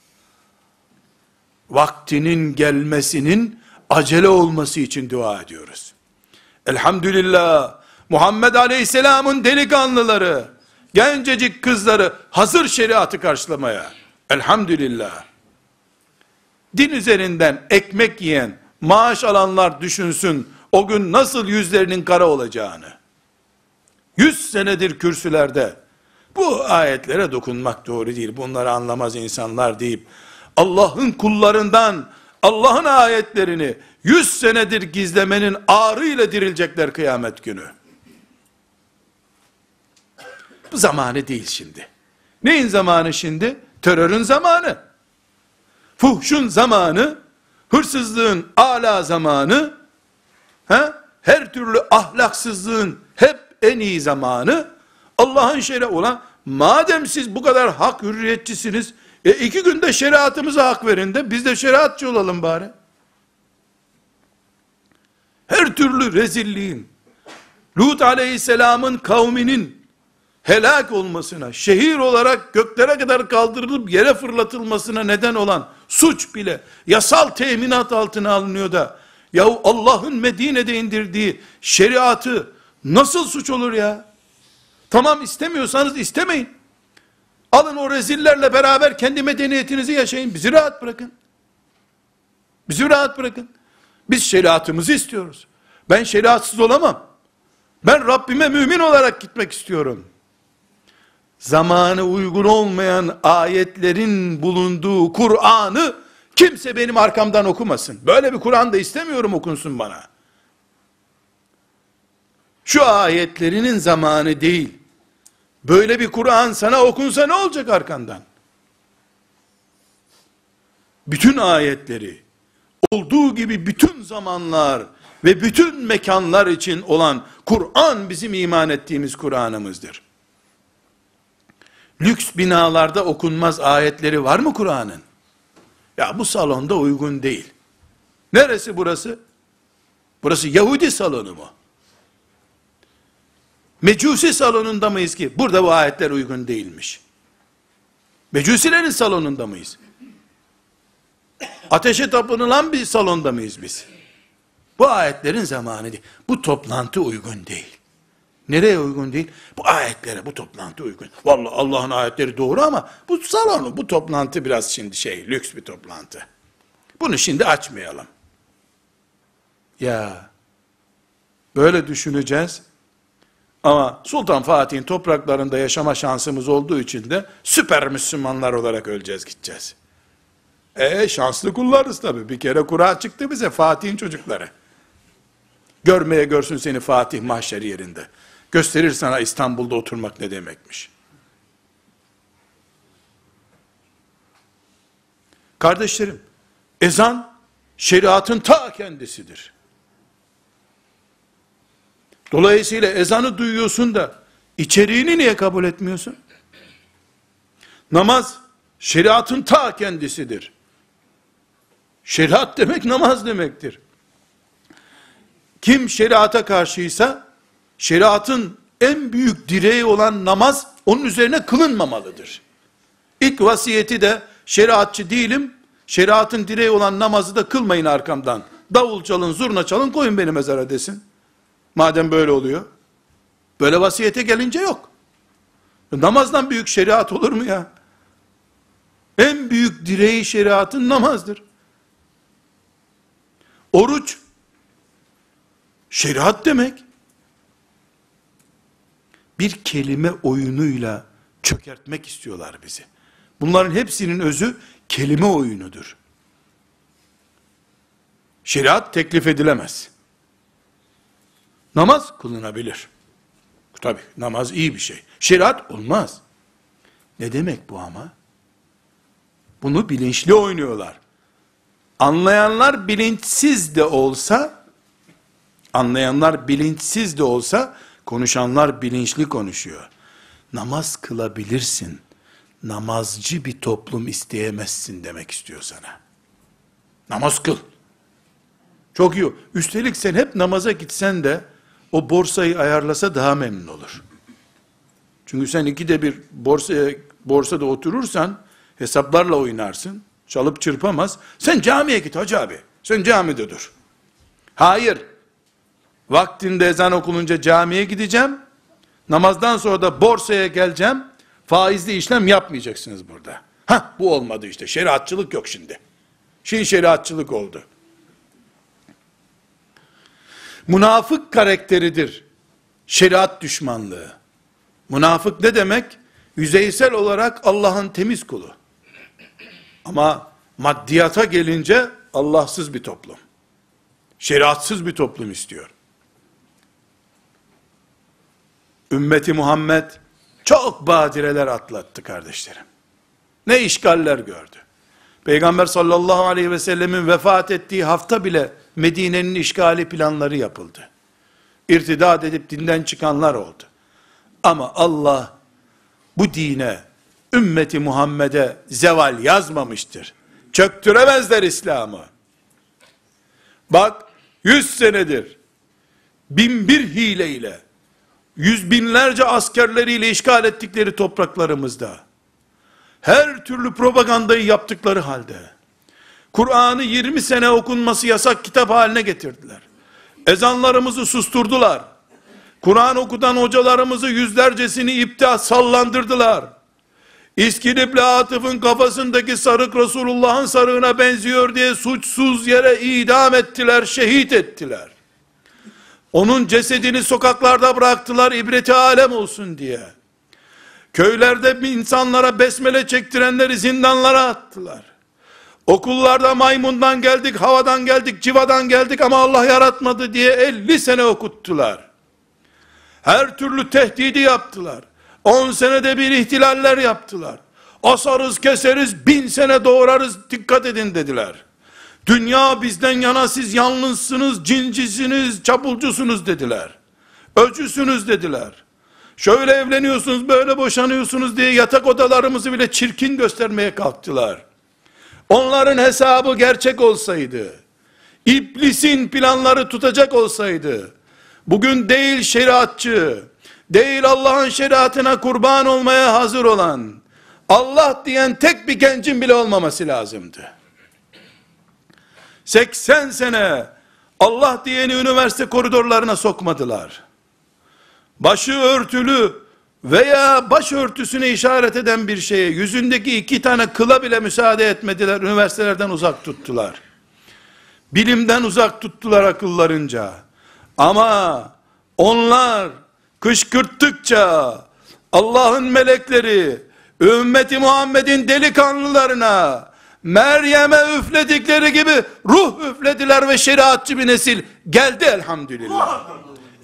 Vaktinin gelmesinin acele olması için dua ediyoruz. Elhamdülillah, Muhammed Aleyhisselam'ın delikanlıları, gencecik kızları hazır şeriatı karşılamaya. Elhamdülillah. Din üzerinden ekmek yiyen, maaş alanlar düşünsün, o gün nasıl yüzlerinin kara olacağını. 100 senedir kürsülerde, bu ayetlere dokunmak doğru değil, bunları anlamaz insanlar deyip, Allah'ın kullarından, Allah'ın ayetlerini 100 senedir gizlemenin ağrıyla dirilecekler kıyamet günü. Bu zamanı değil şimdi. Neyin zamanı şimdi? Terörün zamanı. Fuhşun zamanı, hırsızlığın âlâ zamanı, her türlü ahlaksızlığın hep en iyi zamanı, Allah'ın şeriatı olan, madem siz bu kadar hak hürriyetçisiniz, 2 günde şeriatımıza hak verin de, biz de şeriatçı olalım bari. Her türlü rezilliğin, Lut aleyhisselamın kavminin helak olmasına, şehir olarak göklere kadar kaldırılıp yere fırlatılmasına neden olan suç bile yasal teminat altına alınıyor da, yahu Allah'ın Medine'de indirdiği şeriatı nasıl suç olur ya? Tamam, istemiyorsanız istemeyin. Alın o rezillerle beraber kendi medeniyetinizi yaşayın. Bizi rahat bırakın. Bizi rahat bırakın. Biz şeriatımızı istiyoruz. Ben şeriatsız olamam. Ben Rabbime mümin olarak gitmek istiyorum. Zamanı uygun olmayan ayetlerin bulunduğu Kur'an'ı kimse benim arkamdan okumasın. Böyle bir Kur'an da istemiyorum okunsun bana. Şu ayetlerinin zamanı değil. Böyle bir Kur'an sana okunsa ne olacak arkandan? Bütün ayetleri, olduğu gibi bütün zamanlar ve bütün mekanlar için olan Kur'an bizim iman ettiğimiz Kur'an'ımızdır. Lüks binalarda okunmaz ayetleri var mı Kur'an'ın? Ya bu salonda uygun değil. Neresi burası? Burası Yahudi salonu mu? Mecusi salonunda mıyız ki? Burada bu ayetler uygun değilmiş. Mecusilerin salonunda mıyız? Ateşe tapınılan bir salonda mıyız biz? Bu ayetlerin zamanı değil. Bu toplantı uygun değil. Nereye uygun değil? Bu ayetlere, bu toplantı uygun. Vallahi Allah'ın ayetleri doğru ama bu salonu, bu toplantı biraz şimdi lüks bir toplantı. Bunu şimdi açmayalım. Ya, böyle düşüneceğiz. Ama Sultan Fatih'in topraklarında yaşama şansımız olduğu için de süper Müslümanlar olarak öleceğiz, gideceğiz. Şanslı kullarız tabii. Bir kere kura çıktı bize, Fatih'in çocukları. Görmeye görsün seni Fatih mahşer yerinde. Gösterir sana İstanbul'da oturmak ne demekmiş. Kardeşlerim, ezan şeriatın ta kendisidir. Dolayısıyla ezanı duyuyorsun da içeriğini niye kabul etmiyorsun? Namaz şeriatın ta kendisidir. Şeriat demek namaz demektir. Kim şeriata karşıysa, şeriatın en büyük direği olan namaz, onun üzerine kılınmamalıdır. İlk vasiyeti de, şeriatçı değilim, şeriatın direği olan namazı da kılmayın arkamdan. Davul çalın, zurna çalın, koyun beni mezara desin. Madem böyle oluyor. Böyle vasiyete gelince yok. Namazdan büyük şeriat olur mu ya? En büyük direği şeriatın namazdır. Oruç, şeriat demek. Bir kelime oyunuyla çökertmek istiyorlar bizi. Bunların hepsinin özü kelime oyunudur. Şeriat teklif edilemez. Namaz kılınabilir. Tabii namaz iyi bir şey. Şeriat olmaz. Ne demek bu ama? Bunu bilinçli oynuyorlar. Anlayanlar bilinçsiz de olsa, konuşanlar bilinçli konuşuyor. Namaz kılabilirsin, namazcı bir toplum isteyemezsin demek istiyor sana. Namaz kıl. Çok iyi. Üstelik sen hep namaza gitsen de, o borsayı ayarlasa daha memnun olur. Çünkü sen ikide bir borsada oturursan, hesaplarla oynarsın, çalıp çırpamaz. Sen camiye git hacı abi, sen camide dur. Hayır, vaktinde ezan okununca camiye gideceğim, namazdan sonra da borsaya geleceğim, faizli işlem yapmayacaksınız burada. Bu olmadı işte, şeriatçılık yok şimdi. Şimdi şeriatçılık oldu. Münafık karakteridir şeriat düşmanlığı. Münafık ne demek? Yüzeysel olarak Allah'ın temiz kulu. Ama maddiyata gelince Allahsız bir toplum. Şeriatsız bir toplum istiyor. Ümmeti Muhammed çok badireler atlattı kardeşlerim. Ne işgaller gördü. Peygamber sallallahu aleyhi ve sellemin vefat ettiği hafta bile Medine'nin işgali planları yapıldı. İrtidat edip dinden çıkanlar oldu. Ama Allah bu dine, ümmeti Muhammed'e zeval yazmamıştır. Çöktüremezler İslam'ı. Bak 100 senedir 1001 hileyle, yüz binlerce askerleriyle işgal ettikleri topraklarımızda, her türlü propagandayı yaptıkları halde, Kur'an'ı 20 sene okunması yasak kitap haline getirdiler. Ezanlarımızı susturdular. Kur'an okutan hocalarımızı yüzlercesini iptal sallandırdılar. İskilipli Atıf'ın kafasındaki sarık Resulullah'ın sarığına benziyor diye suçsuz yere idam ettiler, şehit ettiler. Onun cesedini sokaklarda bıraktılar, ibreti alem olsun diye. Köylerde insanlara besmele çektirenleri zindanlara attılar. Okullarda maymundan geldik, havadan geldik, civadan geldik ama Allah yaratmadı diye 50 sene okuttular. Her türlü tehdidi yaptılar. 10 senede bir ihtilaller yaptılar. Asarız, keseriz, 1000 sene doğurarız, dikkat edin dediler. Dünya bizden yana, siz yalnızsınız, cincisiniz, çapulcusunuz dediler. Öcüsünüz dediler. Şöyle evleniyorsunuz, böyle boşanıyorsunuz diye yatak odalarımızı bile çirkin göstermeye kalktılar. Onların hesabı gerçek olsaydı, iblisin planları tutacak olsaydı, bugün değil şeriatçı, değil Allah'ın şeriatına kurban olmaya hazır olan, Allah diyen tek bir gencin bile olmaması lazımdı. 80 sene Allah diyeni üniversite koridorlarına sokmadılar. Başı örtülü veya başörtüsüne işaret eden bir şeye, yüzündeki 2 tane kıla bile müsaade etmediler, üniversitelerden uzak tuttular. Bilimden uzak tuttular akıllarınca. Ama onlar kışkırttıkça, Allah'ın melekleri, ümmeti Muhammed'in delikanlılarına, Meryem'e üfledikleri gibi ruh üflediler ve şeriatçı bir nesil geldi elhamdülillah.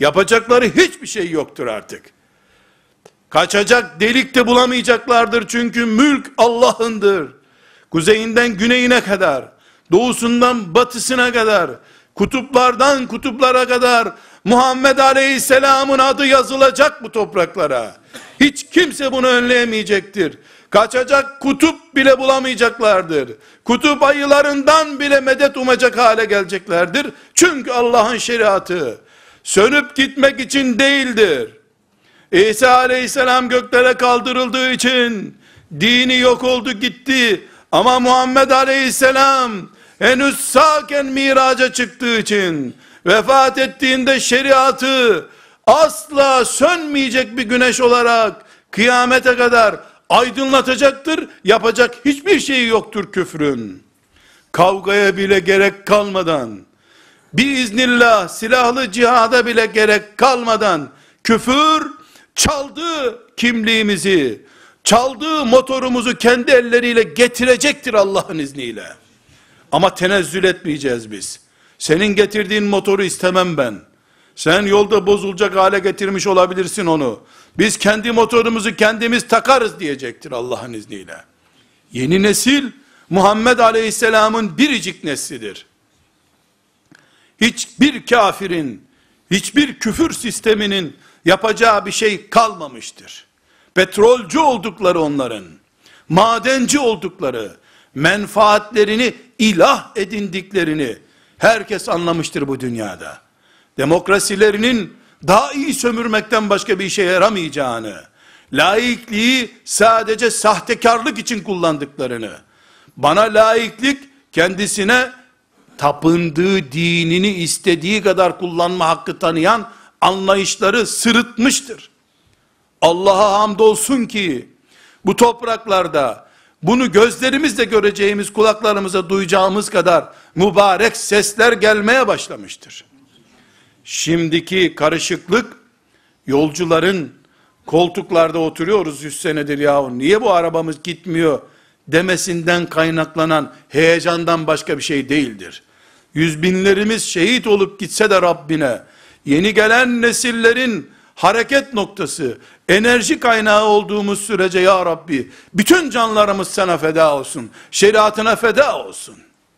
Yapacakları hiçbir şey yoktur artık. Kaçacak delik de bulamayacaklardır, çünkü mülk Allah'ındır. Kuzeyinden güneyine kadar, doğusundan batısına kadar, kutuplardan kutuplara kadar Muhammed Aleyhisselam'ın adı yazılacak bu topraklara. Hiç kimse bunu önleyemeyecektir. Kaçacak kutup bile bulamayacaklardır. Kutup ayılarından bile medet umacak hale geleceklerdir. Çünkü Allah'ın şeriatı sönüp gitmek için değildir. İsa Aleyhisselam göklere kaldırıldığı için dini yok oldu gitti. Ama Muhammed Aleyhisselam henüz sağken miraca çıktığı için, vefat ettiğinde şeriatı asla sönmeyecek bir güneş olarak kıyamete kadar aydınlatacaktır. Yapacak hiçbir şeyi yoktur küfrün. Kavgaya bile gerek kalmadan, biiznillah silahlı cihada bile gerek kalmadan, küfür çaldığı kimliğimizi, çaldığı motorumuzu kendi elleriyle getirecektir Allah'ın izniyle. Ama tenezzül etmeyeceğiz biz. Senin getirdiğin motoru istemem ben. Sen yolda bozulacak hale getirmiş olabilirsin onu. Biz kendi motorumuzu kendimiz takarız diyecektir Allah'ın izniyle. Yeni nesil Muhammed Aleyhisselam'ın biricik neslidir. Hiçbir kafirin, hiçbir küfür sisteminin yapacağı bir şey kalmamıştır. Petrolcü oldukları onların, madenci oldukları, menfaatlerini ilah edindiklerini herkes anlamıştır bu dünyada. Demokrasilerinin daha iyi sömürmekten başka bir işe yaramayacağını, laikliği sadece sahtekarlık için kullandıklarını, bana laiklik kendisine tapındığı dinini istediği kadar kullanma hakkı tanıyan anlayışları sırıtmıştır. Allah'a hamdolsun ki bu topraklarda bunu gözlerimizle göreceğimiz, kulaklarımıza duyacağımız kadar mübarek sesler gelmeye başlamıştır. Şimdiki karışıklık, yolcuların koltuklarda oturuyoruz 100 senedir yahu niye bu arabamız gitmiyor demesinden kaynaklanan heyecandan başka bir şey değildir. Yüz binlerimiz şehit olup gitse de Rabbine, yeni gelen nesillerin hareket noktası, enerji kaynağı olduğumuz sürece ya Rabbi, bütün canlarımız sana feda olsun, şeriatına feda olsun.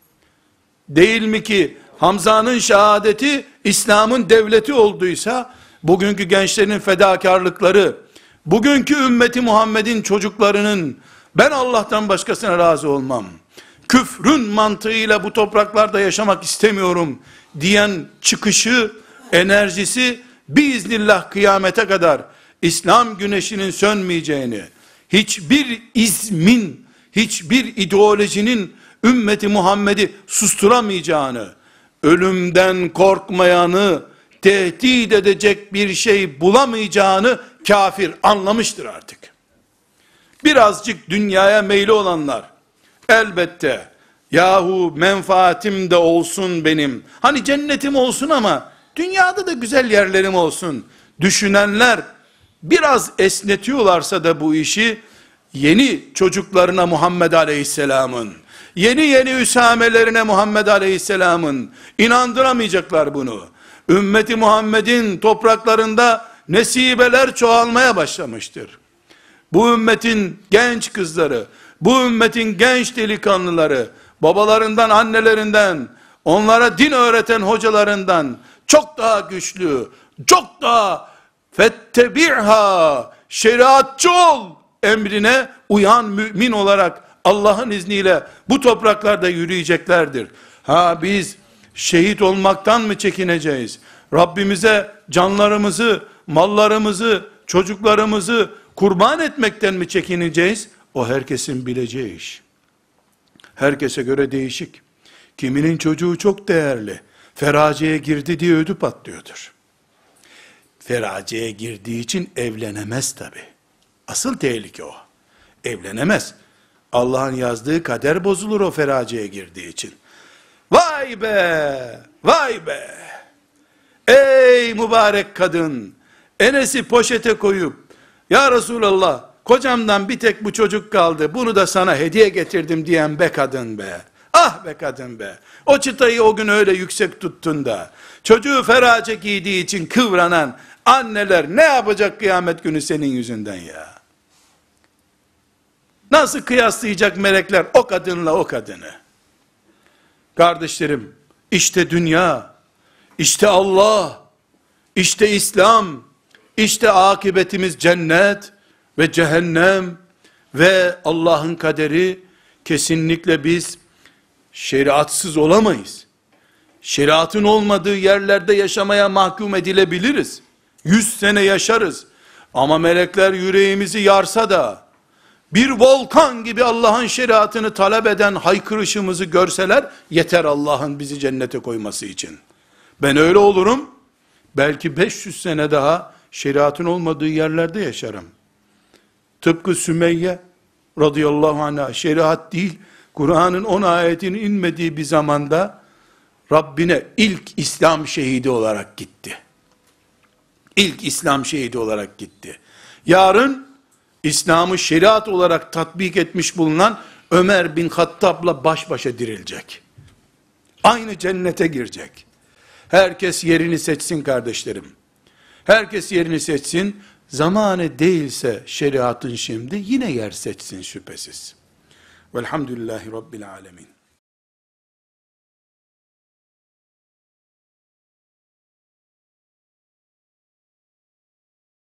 Değil mi ki Hamza'nın şehadeti İslam'ın devleti olduysa, bugünkü gençlerin fedakarlıkları, bugünkü ümmeti Muhammed'in çocuklarının, ben Allah'tan başkasına razı olmam, küfrün mantığıyla bu topraklarda yaşamak istemiyorum diyen çıkışı, enerjisi, biiznillah kıyamete kadar İslam güneşinin sönmeyeceğini, hiçbir izmin, hiçbir ideolojinin ümmeti Muhammed'i susturamayacağını, ölümden korkmayanı tehdit edecek bir şey bulamayacağını kafir anlamıştır artık. Birazcık dünyaya meyli olanlar, elbette yahu menfaatim de olsun benim, hani cennetim olsun ama dünyada da güzel yerlerim olsun düşünenler biraz esnetiyorlarsa da bu işi, yeni çocuklarına Muhammed Aleyhisselam'ın, yeni Üsamelerine Muhammed Aleyhisselam'ın inandıramayacaklar bunu. Ümmeti Muhammed'in topraklarında nesibeler çoğalmaya başlamıştır. Bu ümmetin genç kızları, bu ümmetin genç delikanlıları, babalarından, annelerinden, onlara din öğreten hocalarından çok daha güçlü, çok daha fettebi'ha, şeriatçı ol emrine uyan mümin olarak Allah'ın izniyle bu topraklarda yürüyeceklerdir. Ha biz şehit olmaktan mı çekineceğiz? Rabbimize canlarımızı, mallarımızı, çocuklarımızı kurban etmekten mi çekineceğiz? O herkesin bileceği iş. Herkese göre değişik. Kiminin çocuğu çok değerli, feraciye girdi diye ödü patlıyordur. Feraciye girdiği için evlenemez tabi. Asıl tehlike o. Evlenemez. Allah'ın yazdığı kader bozulur o feraciye girdiği için. Vay be! Vay be! Ey mübarek kadın! Enes'i poşete koyup, ya Resulallah, kocamdan bir tek bu çocuk kaldı, bunu da sana hediye getirdim diyen be kadın be! Ah be kadın be. O çıtayı o gün öyle yüksek tuttun da, çocuğu ferace giydiği için kıvranan anneler ne yapacak kıyamet günü senin yüzünden ya? Nasıl kıyaslayacak melekler o kadınla o kadını? Kardeşlerim, işte dünya, işte Allah, işte İslam, işte akıbetimiz cennet ve cehennem ve Allah'ın kaderi. Kesinlikle biz şeriatsız olamayız. Şeriatın olmadığı yerlerde yaşamaya mahkum edilebiliriz. 100 sene yaşarız. Ama melekler yüreğimizi yarsa da, bir volkan gibi Allah'ın şeriatını talep eden haykırışımızı görseler, yeter Allah'ın bizi cennete koyması için. Ben öyle olurum, belki 500 sene daha şeriatın olmadığı yerlerde yaşarım. Tıpkı Sümeyye radıyallahu anh'a şeriat değil, Kur'an'ın 10 ayetinin inmediği bir zamanda, Rabbine ilk İslam şehidi olarak gitti. İlk İslam şehidi olarak gitti. Yarın, İslam'ı şeriat olarak tatbik etmiş bulunan Ömer bin Hattab'la baş başa dirilecek. Aynı cennete girecek. Herkes yerini seçsin kardeşlerim. Herkes yerini seçsin. Zamanı değilse şeriatın şimdi yine yer seçsin şüphesiz. Velhamdülillahi Rabbil alemin.